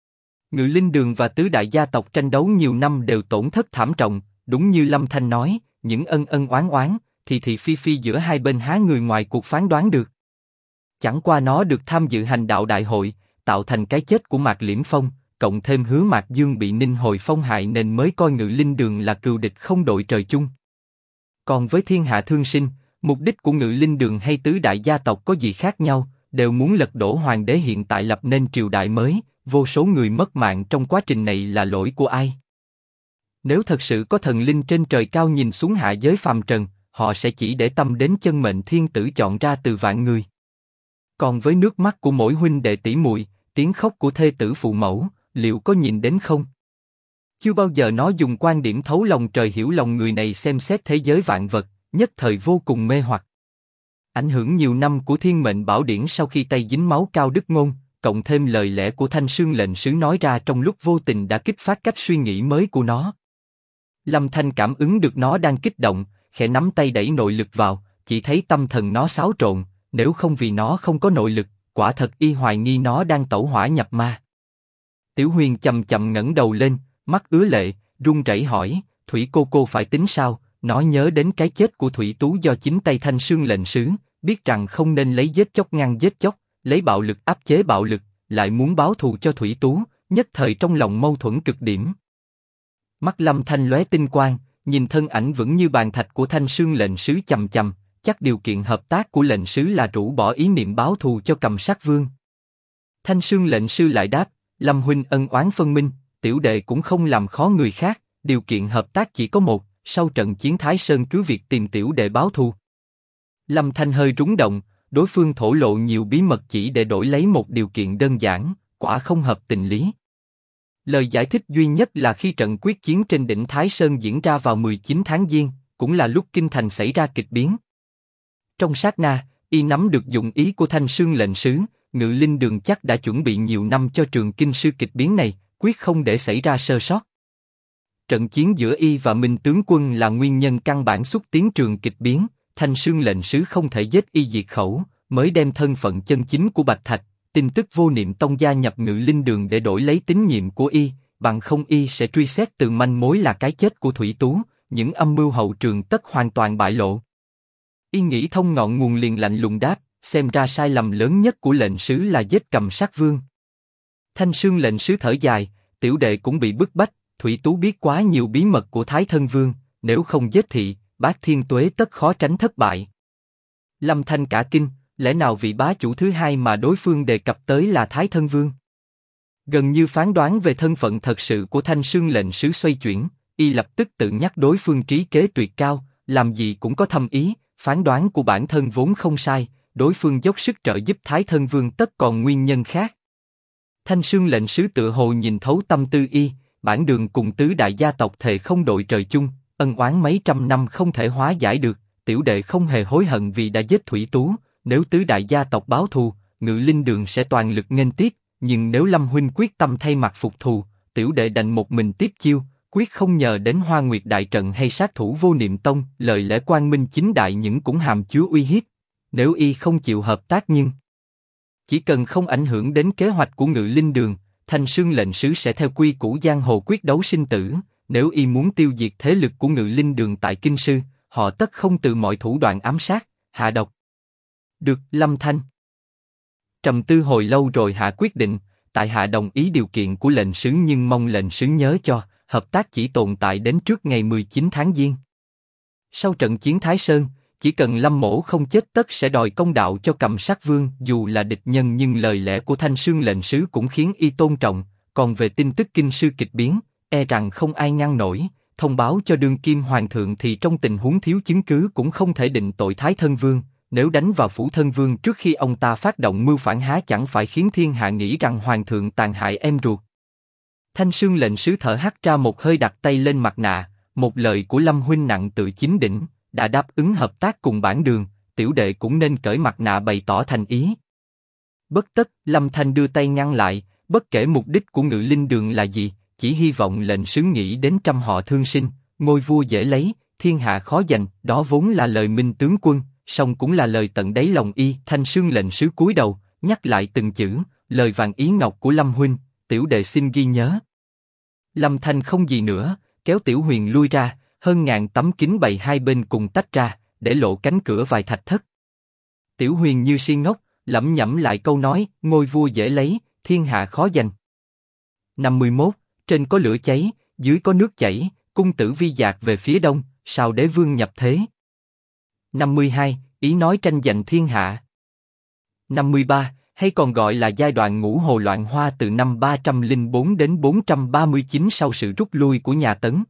Ngự Linh Đường và tứ đại gia tộc tranh đấu nhiều năm đều tổn thất thảm trọng, đúng như Lâm Thanh nói, những ân ân oán oán, thì phi phi giữa hai bên há người ngoài cuộc phán đoán được. Chẳng qua nó được tham dự hành đạo đại hội, tạo thành cái chết của Mạc Liễm Phong, cộng thêm Hứa Mạc Dương bị Ninh Hồi Phong hại nên mới coi Ngự Linh Đường là cừu địch không đội trời chung. Còn với thiên hạ thương sinh, mục đích của Ngự Linh Đường hay tứ đại gia tộc có gì khác nhau, đều muốn lật đổ hoàng đế hiện tại lập nên triều đại mới, vô số người mất mạng trong quá trình này là lỗi của ai? Nếu thật sự có thần linh trên trời cao nhìn xuống hạ giới phàm trần, họ sẽ chỉ để tâm đến chân mệnh thiên tử chọn ra từ vạn người. Còn với nước mắt của mỗi huynh đệ tỷ muội, tiếng khóc của thê tử phụ mẫu, liệu có nhìn đến không? Chưa bao giờ nó dùng quan điểm thấu lòng trời hiểu lòng người này xem xét thế giới vạn vật, nhất thời vô cùng mê hoặc. Ảnh hưởng nhiều năm của Thiên Mệnh Bảo Điển sau khi tay dính máu Cao Đức Ngôn, cộng thêm lời lẽ của Thanh Sương lệnh sứ nói ra trong lúc vô tình đã kích phát cách suy nghĩ mới của nó. Lâm Thanh cảm ứng được nó đang kích động, khẽ nắm tay đẩy nội lực vào, chỉ thấy tâm thần nó xáo trộn, nếu không vì nó không có nội lực, quả thật y hoài nghi nó đang tẩu hỏa nhập ma. Tiểu Huyền chậm chậm ngẩng đầu lên, mắt ứa lệ, run rẩy hỏi, Thủy cô phải tính sao? Nó nhớ đến cái chết của Thủy Tú do chính tay Thanh Sương lệnh sứ, biết rằng không nên lấy giết chóc ngăn giết chóc, lấy bạo lực áp chế bạo lực, lại muốn báo thù cho Thủy Tú, nhất thời trong lòng mâu thuẫn cực điểm. Mắt Lâm Thanh lóe tinh quang, nhìn thân ảnh vững như bàn thạch của Thanh Sương lệnh sứ chằm chằm, chắc điều kiện hợp tác của lệnh sứ là rũ bỏ ý niệm báo thù cho Cầm Sát Vương. Thanh Sương lệnh sư lại đáp, Lâm huynh ân oán phân minh, tiểu đệ cũng không làm khó người khác, điều kiện hợp tác chỉ có một, sau trận chiến Thái Sơn cứ việc tìm tiểu đệ báo thù. Lâm Thanh hơi rúng động, đối phương thổ lộ nhiều bí mật chỉ để đổi lấy một điều kiện đơn giản, quả không hợp tình lý. Lời giải thích duy nhất là khi trận quyết chiến trên đỉnh Thái Sơn diễn ra vào 19 tháng Giêng, cũng là lúc kinh thành xảy ra kịch biến. Trong sát na, y nắm được dụng ý của Thanh Sương lệnh sứ, Ngự Linh Đường chắc đã chuẩn bị nhiều năm cho trường kinh sư kịch biến này, quyết không để xảy ra sơ sót. Trận chiến giữa y và Minh tướng quân là nguyên nhân căn bản xúc tiến trường kịch biến, Thanh Sương lệnh sứ không thể giết y diệt khẩu, mới đem thân phận chân chính của Bạch Thạch, tin tức Vô Niệm Tông gia nhập Ngự Linh Đường để đổi lấy tín nhiệm của y, bằng không y sẽ truy xét từ manh mối là cái chết của Thủy Tú, những âm mưu hậu trường tất hoàn toàn bại lộ. Y nghĩ thông ngọn nguồn liền lạnh lùng đáp, xem ra sai lầm lớn nhất của lệnh sứ là giết Cầm Sát Vương. Thanh Sương lệnh sứ thở dài, tiểu đệ cũng bị bức bách, Thủy Tú biết quá nhiều bí mật của Thái Thân Vương, nếu không giết thì Bát Thiên Tuế tất khó tránh thất bại. Lâm Thanh cả kinh, lẽ nào vị bá chủ thứ hai mà đối phương đề cập tới là Thái Thân Vương? Gần như phán đoán về thân phận thật sự của Thanh Sương lệnh sứ xoay chuyển, y lập tức tự nhắc đối phương trí kế tuyệt cao, làm gì cũng có thâm ý, phán đoán của bản thân vốn không sai, đối phương dốc sức trợ giúp Thái Thân Vương tất còn nguyên nhân khác. Thanh Sương lệnh sứ tựa hồ nhìn thấu tâm tư y, bản đường cùng tứ đại gia tộc thề không đội trời chung, ân oán mấy trăm năm không thể hóa giải được, tiểu đệ không hề hối hận vì đã giết Thủy Tú, nếu tứ đại gia tộc báo thù, Ngự Linh Đường sẽ toàn lực nghênh tiếp, nhưng nếu Lâm huynh quyết tâm thay mặt phục thù, tiểu đệ đành một mình tiếp chiêu, quyết không nhờ đến Hoa Nguyệt đại trận hay sát thủ Vô Niệm Tông, lời lẽ quang minh chính đại những cũng hàm chứa uy hiếp. Nếu y không chịu hợp tác nhưng chỉ cần không ảnh hưởng đến kế hoạch của Ngự Linh Đường, Thanh Sương lệnh sứ sẽ theo quy củ giang hồ quyết đấu sinh tử. Nếu y muốn tiêu diệt thế lực của Ngự Linh Đường tại Kinh Sư, họ tất không từ mọi thủ đoạn ám sát, hạ độc. Được, Lâm Thanh trầm tư hồi lâu rồi hạ quyết định, tại hạ đồng ý điều kiện của lệnh sứ nhưng mong lệnh sứ nhớ cho, hợp tác chỉ tồn tại đến trước ngày 19 tháng Giêng. Sau trận chiến Thái Sơn, chỉ cần Lâm mỗ không chết tất sẽ đòi công đạo cho Cầm Sát Vương, dù là địch nhân nhưng lời lẽ của Thanh Sương lệnh sứ cũng khiến y tôn trọng, còn về tin tức kinh sư kịch biến, e rằng không ai ngăn nổi, thông báo cho đương kim hoàng thượng thì trong tình huống thiếu chứng cứ cũng không thể định tội Thái Thân Vương, nếu đánh vào phủ Thân Vương trước khi ông ta phát động mưu phản há chẳng phải khiến thiên hạ nghĩ rằng hoàng thượng tàn hại em ruột. Thanh Sương lệnh sứ thở hắt ra một hơi đặt tay lên mặt nạ, một lời của Lâm huynh nặng tự chính đỉnh, đã đáp ứng hợp tác cùng bản đường, tiểu đệ cũng nên cởi mặt nạ bày tỏ thành ý. Bất tất, Lâm Thanh đưa tay ngăn lại, bất kể mục đích của Ngự Linh Đường là gì, chỉ hy vọng lệnh sứ nghĩ đến trăm họ thương sinh, ngôi vua dễ lấy, thiên hạ khó giành, đó vốn là lời Minh tướng quân, song cũng là lời tận đáy lòng y. Thanh Sương lệnh sứ cúi đầu, nhắc lại từng chữ, lời vàng ý ngọc của Lâm huynh, tiểu đệ xin ghi nhớ. Lâm Thanh không gì nữa, kéo Tiểu Huyền lui ra, hơn ngàn tấm kính bày hai bên cùng tách ra, để lộ cánh cửa vài thạch thất. Tiểu Huyền như si ngốc, lẩm nhẩm lại câu nói, ngôi vua dễ lấy, thiên hạ khó giành. 51. Trên có lửa cháy, dưới có nước chảy, cung tử vi dạt về phía đông, sao đế vương nhập thế. 52. Ý nói tranh giành thiên hạ. 53. Hay còn gọi là giai đoạn ngũ hồ loạn hoa từ năm 304 đến 439 sau sự rút lui của nhà Tấn,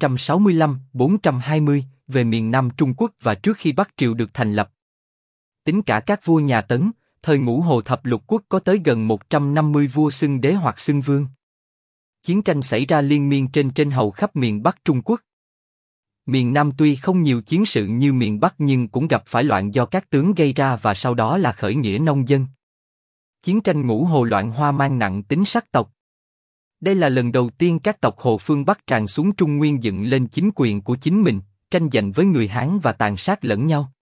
265-420, về miền Nam Trung Quốc và trước khi Bắc Triều được thành lập. Tính cả các vua nhà Tấn, thời ngũ hồ thập lục quốc có tới gần 150 vua xưng đế hoặc xưng vương. Chiến tranh xảy ra liên miên trên hầu khắp miền Bắc Trung Quốc. Miền Nam tuy không nhiều chiến sự như miền Bắc nhưng cũng gặp phải loạn do các tướng gây ra và sau đó là khởi nghĩa nông dân. Chiến tranh Ngũ Hồ loạn Hoa mang nặng tính sắc tộc. Đây là lần đầu tiên các tộc Hồ phương Bắc tràn xuống Trung Nguyên dựng lên chính quyền của chính mình, tranh giành với người Hán và tàn sát lẫn nhau.